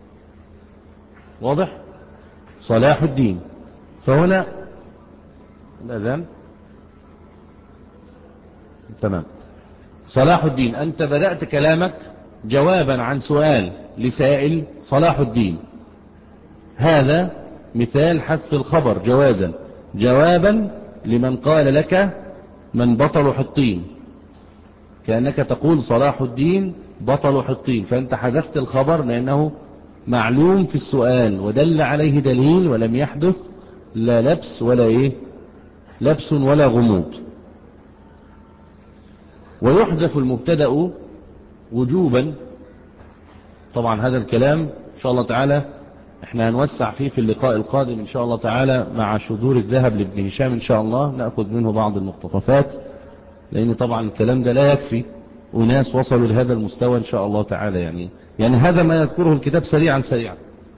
واضح؟ صلاح الدين. فهنا الأذان تمام. صلاح الدين أنت بدأت كلامك جوابا عن سؤال لسائل صلاح الدين. هذا مثال حذف الخبر جوازا جوابا لمن قال لك من بطل حطين، كأنك تقول صلاح الدين بطل حطين، فأنت حذفت الخبر لأنه معلوم في السؤال ودل عليه دليل ولم يحدث لا لبس ولا إيه لبس ولا غموض. ويحذف المبتدأ وجوبا. طبعا هذا الكلام إن شاء الله تعالى احنا هنوسع فيه في اللقاء القادم إن شاء الله تعالى مع شذور الذهب لابن هشام إن شاء الله، نأخذ منه بعض المقتطفات، لأن طبعا الكلام ده لا يكفي، وناس وصلوا لهذا المستوى إن شاء الله تعالى. يعني يعني هذا ما يذكره الكتاب سريعا سريعا،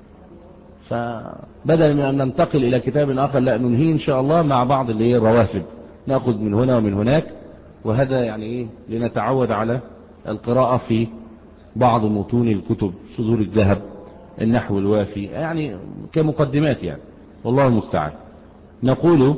فبدل من أن ننتقل إلى كتاب آخر لا ننهي إن شاء الله مع بعض اللي هي الروافد، نأخذ من هنا ومن هناك، وهذا يعني إيه لنتعود على القراءة في بعض متون الكتب، شذور الذهب، النحو الوافي، يعني كمقدمات يعني، والله المستعان. نقول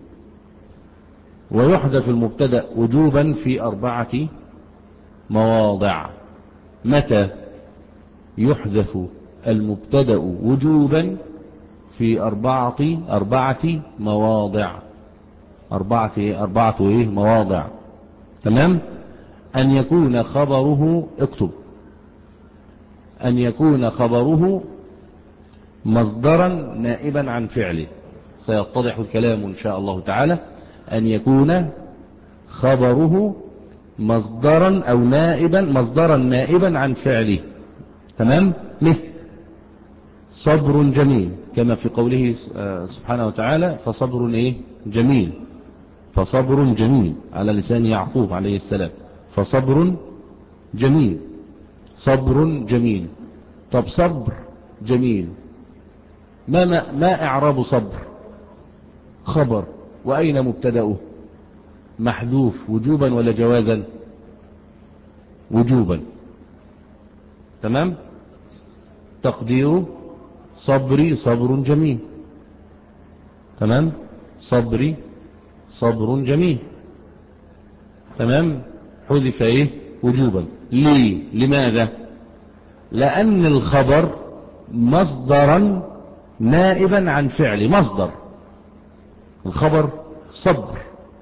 ويحدث المبتدأ وجوبا في أربعة مواضع. متى يحدث المبتدأ وجوبا؟ في أربعة أربعة مواضع، أربعة أربعة إيه مواضع. تمام. أن يكون خبره، اكتب، أن يكون خبره مصدرا نائبا عن فعله، سيتضح الكلام إن شاء الله تعالى. أن يكون خبره مصدرا أو نائبا، مصدرا نائبا عن فعله. تمام. مثل صبر جميل، كما في قوله سبحانه وتعالى فصبر إيه جميل، فصبر جميل على لسان يعقوب عليه السلام، فصبر جميل، صبر جميل. طب صبر جميل، ما, ما, ما إعراب صبر؟ خبر، وأين مبتدأه؟ محذوف، وجوبا ولا جوازا؟ وجوبا. تمام. تقديره صبري صبر جميل. تمام. صبري صبر جميل. تمام. حذف ايه وجوبا. ليه؟ لماذا؟ لأن الخبر مصدرا نائبا عن فعل، مصدر الخبر صبر،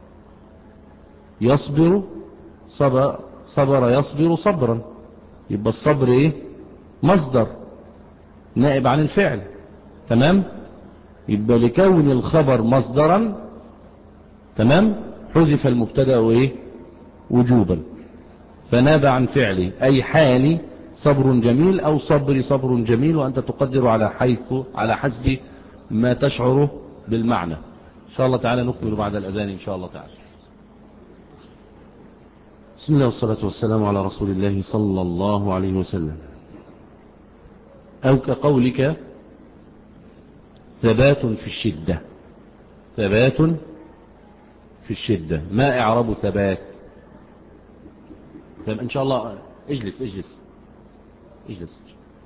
يصبر، صبر, صبر يصبر صبرا، يبقى الصبر ايه مصدر نائب عن الفعل. تمام. يبقى لكون الخبر مصدرا، تمام، حذف المبتدا ايه وجوبا، فناب عن فعله، أي حالي صبر جميل أو صبري صبر جميل، وأنت تقدر على حيث على حسب ما تشعر بالمعنى. إن شاء الله تعالى نكمل بعد الأذان إن شاء الله تعالى. بسم الله والصلاة والسلام على رسول الله صلى الله عليه وسلم. أو كقولك ثبات في الشدة، ثبات في الشدة، ما إعراب ثبات؟ إن شاء الله اجلس اجلس اجلس.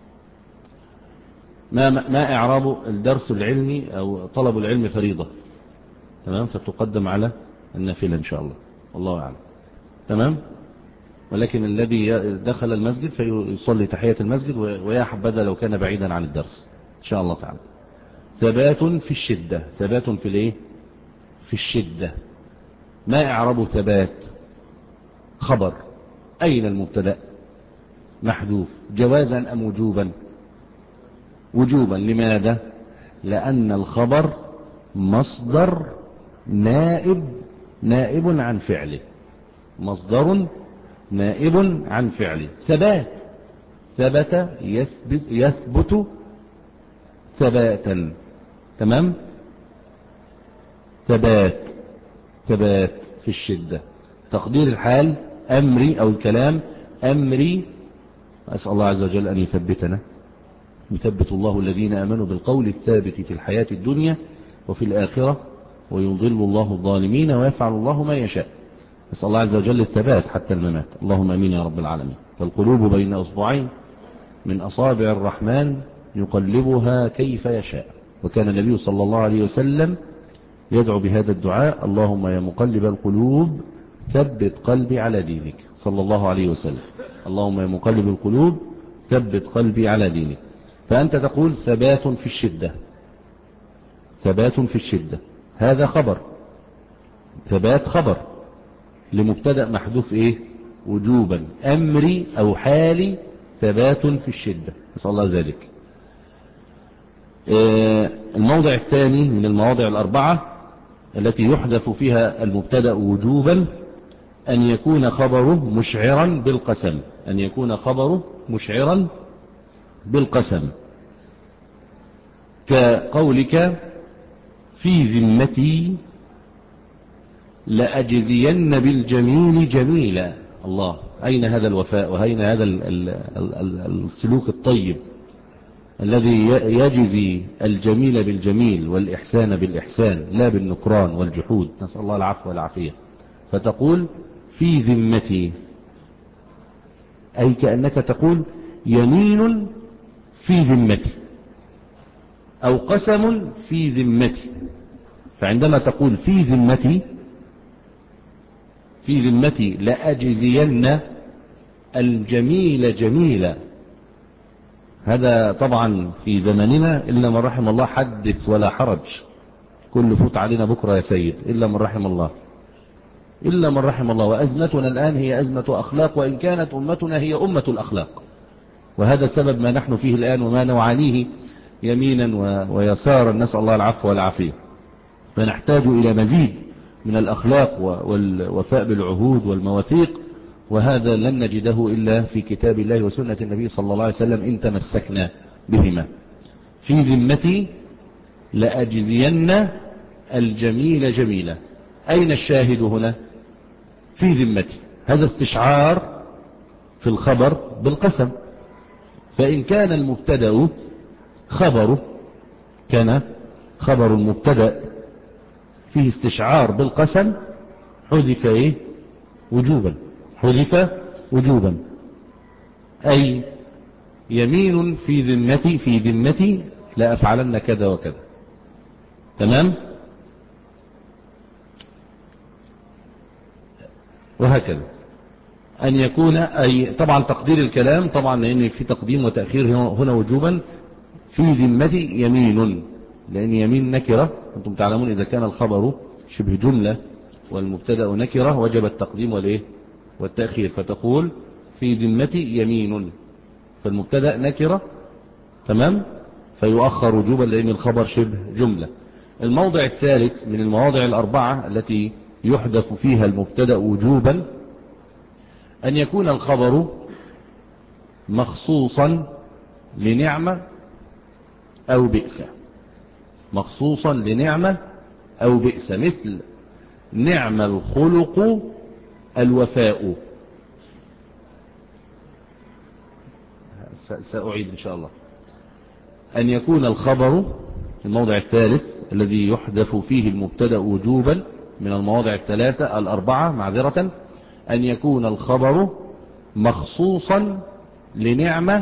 ما ما إعراب الدرس العلمي أو طلب العلم فريضة، تمام، فتقدم على النافلة إن شاء الله، الله أعلم. تمام. ولكن الذي دخل المسجد فيصلي تحية المسجد، ويا حبذا لو كان بعيدا عن الدرس إن شاء الله تعالى. ثبات في الشدة، ثبات في الايه في الشدة. ما إعراب ثبات؟ خبر، أين المبتدأ؟ محذوف، جوازا أم وجوبا؟ وجوبا. لماذا؟ لأن الخبر مصدر نائب نائب عن فعله، مصدر نائب عن فعله. ثبات، ثبت يثبت, يثبت ثباتا. تمام. ثبات، ثبات في الشدة. تقدير الحال أمري أو الكلام أمري، أسأل الله عز وجل أن يثبتنا، يثبت الله الذين آمنوا بالقول الثابت في الحياة الدنيا وفي الآخرة، ويضل الله الظالمين ويفعل الله ما يشاء. أسأل الله عز وجل الثبات حتى الممات، اللهم أمين يا رب العالمين. فالقلوب بين أصبعين من أصابع الرحمن يقلبها كيف يشاء. وكان النبي صلى الله عليه وسلم يدعو بهذا الدعاء: اللهم يا مقلب القلوب ثبت قلبي على دينك، صلى الله عليه وسلم. اللهم يا مقلب القلوب ثبت قلبي على دينك. فأنت تقول ثبات في الشدة، ثبات في الشدة، هذا خبر، ثبات خبر لمبتدأ محذوف ايه وجوبا، أمري أو حالي ثبات في الشدة، نسأل الله ذلك. الموضع الثاني من المواضع الأربعة التي يحذف فيها المبتدأ وجوبا أن يكون خبره مشعرا بالقسم، أن يكون خبره مشعرا بالقسم. كقولك في ذمتي لأجزين بالجميل جميلا. الله، أين هذا الوفاء وأين هذا ال ال ال السلوك الطيب الذي يجزي الجميل بالجميل والإحسان بالإحسان لا بالنكران والجحود، نسأل الله العفو والعافية. فتقول في ذمتي، أي كأنك تقول يمين في ذمتي أو قسم في ذمتي. فعندما تقول في ذمتي في ذمتي لأجزين الجميل جميلا، هذا طبعا في زماننا إلا من رحم الله، حدث ولا حرج، كل فوت علينا بكرة يا سيد، إلا من رحم الله، إلا من رحم الله. وأزمتنا الآن هي أزمة أخلاق، وإن كانت أمتنا هي أمة الأخلاق، وهذا سبب ما نحن فيه الآن وما نعانيه يمينا ويسارا، نسأل الله العفو والعافية. فنحتاج إلى مزيد من الأخلاق والوفاء بالعهود والمواثيق، وهذا لن نجده إلا في كتاب الله وسنة النبي صلى الله عليه وسلم إن تمسكنا بهما. في ذمتي لأجزين الجميل جميلا. أين الشاهد هنا؟ في ذمتي، هذا استشعار في الخبر بالقسم. فإن كان المبتدأ خبره، كان خبر المبتدأ فيه استشعار بالقسم، حذف إيه؟ وجوبا، حذف وجوبا، أي يمين في ذمتي في ذمتي لا أفعلن كذا وكذا. تمام؟ وهكذا أن يكون، أي طبعا تقدير الكلام طبعا لأن في تقديم وتأخير هنا وجوبا. في ذمتي يمين، لأن يمين نكرة، أنتم تعلمون إذا كان الخبر شبه جملة والمبتدأ نكرة وجب التقديم والإيه والتأخير. فتقول في ذمتي يمين، فالمبتدأ نكرة، تمام، فيؤخر وجوبا لأن الخبر شبه جملة. الموضع الثالث من المواضع الأربعة التي يحذف فيها المبتدأ وجوبا أن يكون الخبر مخصوصا لنعمة أو بئس، مخصوصا لنعمة أو بئس، مثل نعم الخلق الوفاء. سأعيد إن شاء الله. أن يكون الخبر في الموضع الثالث الذي يحذف فيه المبتدأ وجوبا من المواضع الثلاثة الأربعة معذرة، أن يكون الخبر مخصوصا لنعمة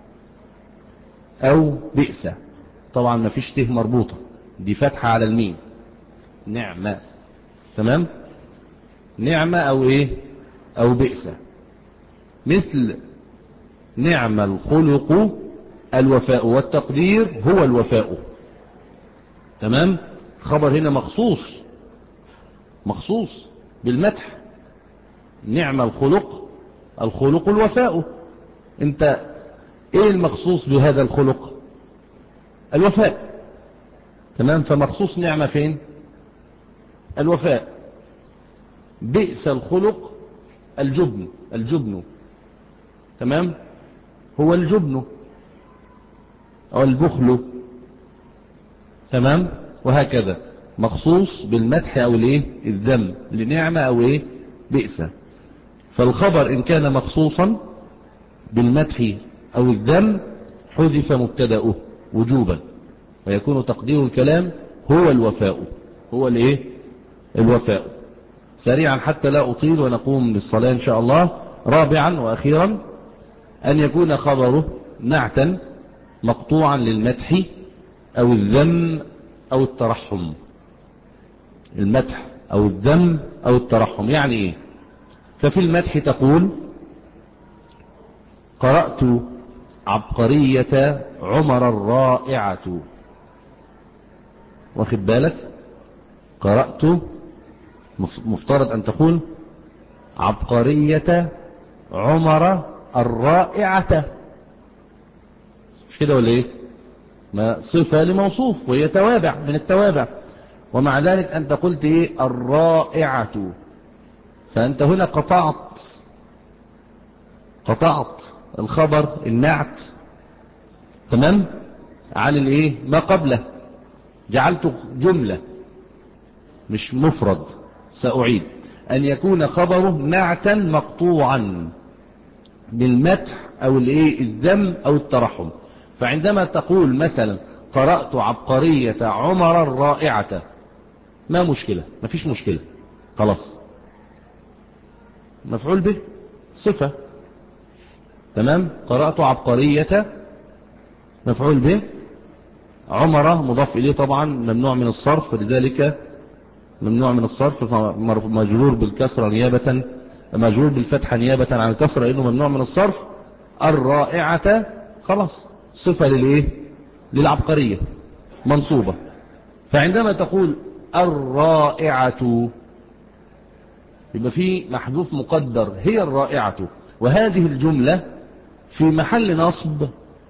أو بئس. طبعا ما فيش ته مربوطة، دي فتحة على الميم، نعمة، تمام، نعمة أو إيه أو بئس، مثل نعم الخلق الوفاء، والتقدير هو الوفاء، تمام. خبر هنا مخصوص مخصوص بالمدح، نعم الخلق، الخلق الوفاء. انت ايه المخصوص بهذا الخلق؟ الوفاء، تمام. فمخصوص نعمة فين؟ الوفاء. بئس الخلق الجبن، الجبن، تمام، هو الجبن أو البخل، تمام. وهكذا مخصوص بالمدح أو الايه الذم لنعمة أو ايه بئس. فالخبر إن كان مخصوصا بالمدح أو الذم حذف مبتدأه وجوبا، ويكون تقدير الكلام هو الوفاء، هو الايه الوفاء. سريعا حتى لا أطيل ونقوم للصلاة إن شاء الله. رابعا وأخيرا أن يكون خبره نعتا مقطوعا للمدح أو الذم أو الترحم. المدح أو الذم أو الترحم يعني إيه؟ ففي المدح تقول قرأت عبقرية عمر الرائعة، واخد بالك؟ قرأت، مفترض أن تقول عبقرية عمر الرائعة، مش كده ولا إيه؟ ما صفة لموصوف وهي توابع من التوابع، ومع ذلك أنت قلت إيه الرائعة، فأنت هنا قطعت قطعت الخبر النعت، تمام، عن الايه ما قبله، جعلته جملة مش مفرد. سأعيد: أن يكون خبره نعتا مقطوعا بالمدح أو الايه الذم أو الترحم. فعندما تقول مثلا قرأت عبقرية عمر الرائعة، ما مشكلة، ما فيش مشكلة، خلاص. مفعول به صفة، تمام. قرأت عبقرية مفعول به، عمر مضاف إليه طبعا ممنوع من الصرف، لذلك ممنوع من الصرف، مجرور بالكسرة نيابة، مجرور بالفتحة نيابة عن الكسرة لأنه ممنوع من الصرف. الرائعة خلاص صفة للإيه للعبقرية منصوبة. فعندما تقول الرائعة يبقى في محذوف مقدر هي الرائعة، وهذه الجملة في محل نصب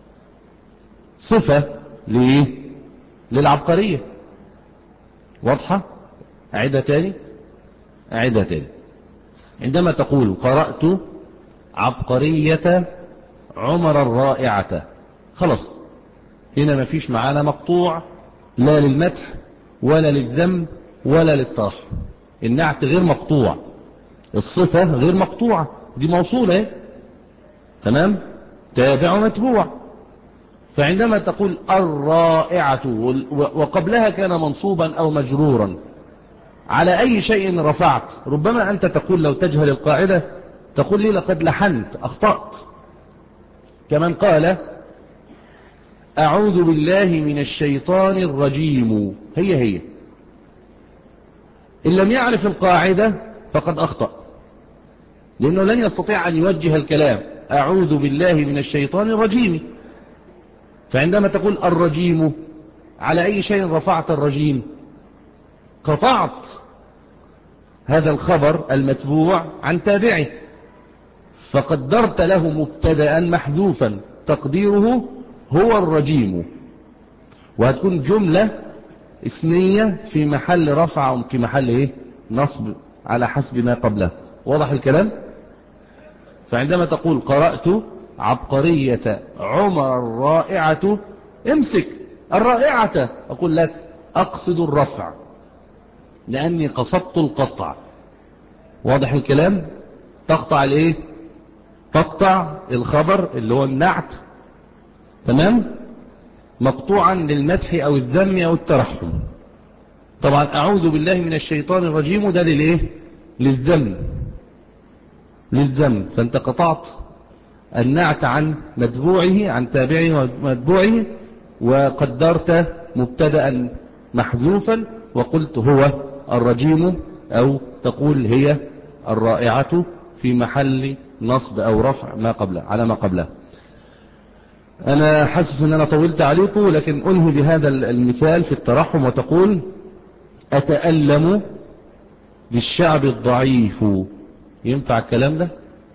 صفة لإيه للعبقرية. واضحة؟ أعيدها تاني أعيدها تاني عندما تقول قرأت عبقرية عمر الرائعة، خلاص هنا ما فيش معانا مقطوع لا للمدح ولا للذم ولا للترحم. النعت غير مقطوع، الصفة غير مقطوعة، دي موصولة ايه؟ تمام. تابع ومتبوع. فعندما تقول الرائعة وقبلها كان منصوبا أو مجرورا على أي شيء رفعت، ربما أنت تقول لو تجهل القاعدة تقول لي لقد لحنت أخطأت. كمن قال أعوذ بالله من الشيطان الرجيم، هي هي إن لم يعرف القاعدة فقد أخطأ، لأنه لن يستطيع أن يوجه الكلام أعوذ بالله من الشيطان الرجيم. فعندما تقول الرجيم على أي شيء رفعت الرجيم؟ قطعت هذا الخبر المتبوع عن تابعه، فقدرت له مبتدأ محذوفا تقديره هو الرجيم، وهتكون جملة اسمية في محل رفع أو في محل إيه؟ نصب على حسب ما قبله. واضح الكلام؟ فعندما تقول قرأت عبقرية عمر الرائعة، امسك الرائعة، أقول لك أقصد الرفع لأني قصدت القطع. واضح الكلام؟ تقطع الايه؟ تقطع الخبر اللي هو النعت، تمام، مقطوعا للمدح أو الذم أو الترحم. طبعا أعوذ بالله من الشيطان الرجيم ده للايه؟ للذم للذم فأنت قطعت النعت عن متبوعه عن تابعه ومتبوعه، وقدرت مبتدأ محذوفا وقلت هو الرجيم، أو تقول هي الرائعة في محل نصب أو رفع ما قبله على ما قبله. أنا حاسس أن أنا طولت عليكم، لكن أنهي بهذا المثال في الترحم وتقول أتألم للشعب الضعيف. ينفع الكلام ده؟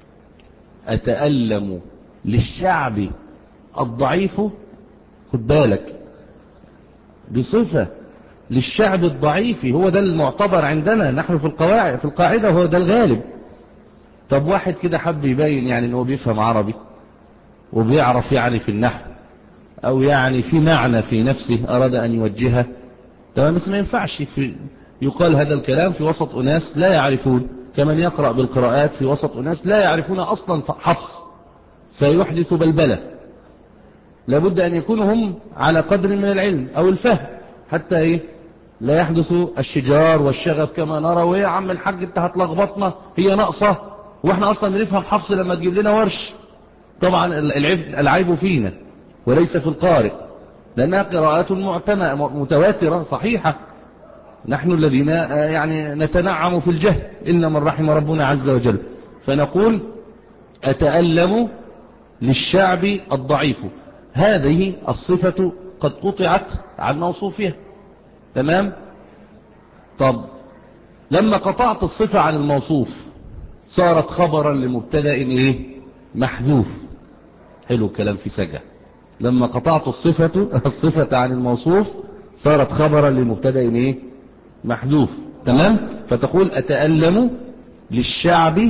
أتألم للشعب الضعيف، خد بالك بصفة للشعب الضعيف، هو ده المعتبر عندنا نحن في القواعد في القاعدة، وهو ده الغالب. طب واحد كده حب يبين يعني أنه بيفهم عربي وبيعرف يعني في النحو، أو يعني في معنى في نفسه أراد أن يوجهها، تمام، بس ما ينفعش في يقال هذا الكلام في وسط أناس لا يعرفون، كمن يقرأ بالقراءات في وسط أناس لا يعرفون أصلا حفص، فيحدث بلبلة. لابد أن يكونوا هم على قدر من العلم أو الفهم، حتى إيه لا يحدث الشجار والشغب كما نرى. ويا يا عم الحاج انت هتلخبطنا، هي ناقصة واحنا أصلا بنفهم حفص لما تجيب لنا ورش. طبعا العيب العيب فينا وليس في القارئ، لأنها قراءات متواترة صحيحة. نحن الذين يعني نتنعم في الجهل إلا من رحم ربنا عز وجل. فنقول أتألم للشعب الضعيف، هذه الصفة قد قطعت عن موصوفها، تمام. طب لما قطعت الصفة عن الموصوف صارت خبرا لمبتدأ إيه؟ محذوف. حلو الكلام في سجع. لما قطعت الصفة الصفة عن الموصوف صارت خبرا لمبتدأ إيه؟ محذوف، تمام. فتقول أتألم للشعب،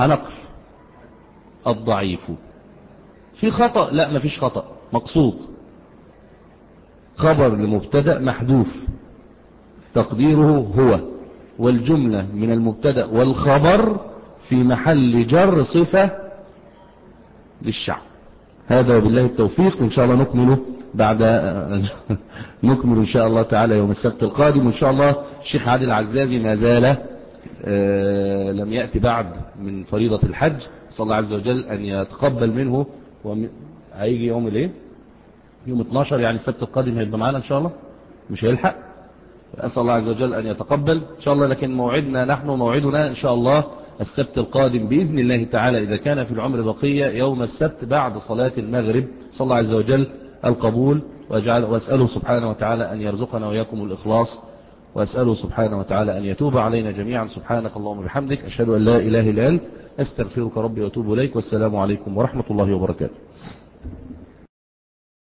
هنقف الضعيف. في خطأ؟ لا ما فيش خطأ، مقصود. خبر لمبتدأ محذوف تقديره هو، والجملة من المبتدأ والخبر في محل جر صفة للشعب. هذا وبالله التوفيق، وإن شاء الله نكمله بعد نكمل إن شاء الله تعالى يوم السبت القادم. وإن شاء الله الشيخ عادل عزازي ما زال آه لم يأتي بعد من فريضة الحج، صلى الله عز وجل أن يتقبل منه. هيجي يوم الايه؟ يوم اتناشر، يعني السبت القادم هيبقى معانا إن شاء الله، مش هيلحق. أسأل الله عز وجل أن يتقبل إن شاء الله. لكن موعدنا نحن موعدنا إن شاء الله السبت القادم بإذن الله تعالى، إذا كان في العمر بقية، يوم السبت بعد صلاة المغرب. صلى الله عز وجل القبول، وأسأله سبحانه وتعالى أن يرزقنا وإياكم الإخلاص، وأسأله سبحانه وتعالى أن يتوب علينا جميعا. سبحانك اللهم وبحمدك، أشهد أن لا إله إلا أنت، أستغفرك ربي وأتوب إليك، والسلام عليكم ورحمة الله وبركاته.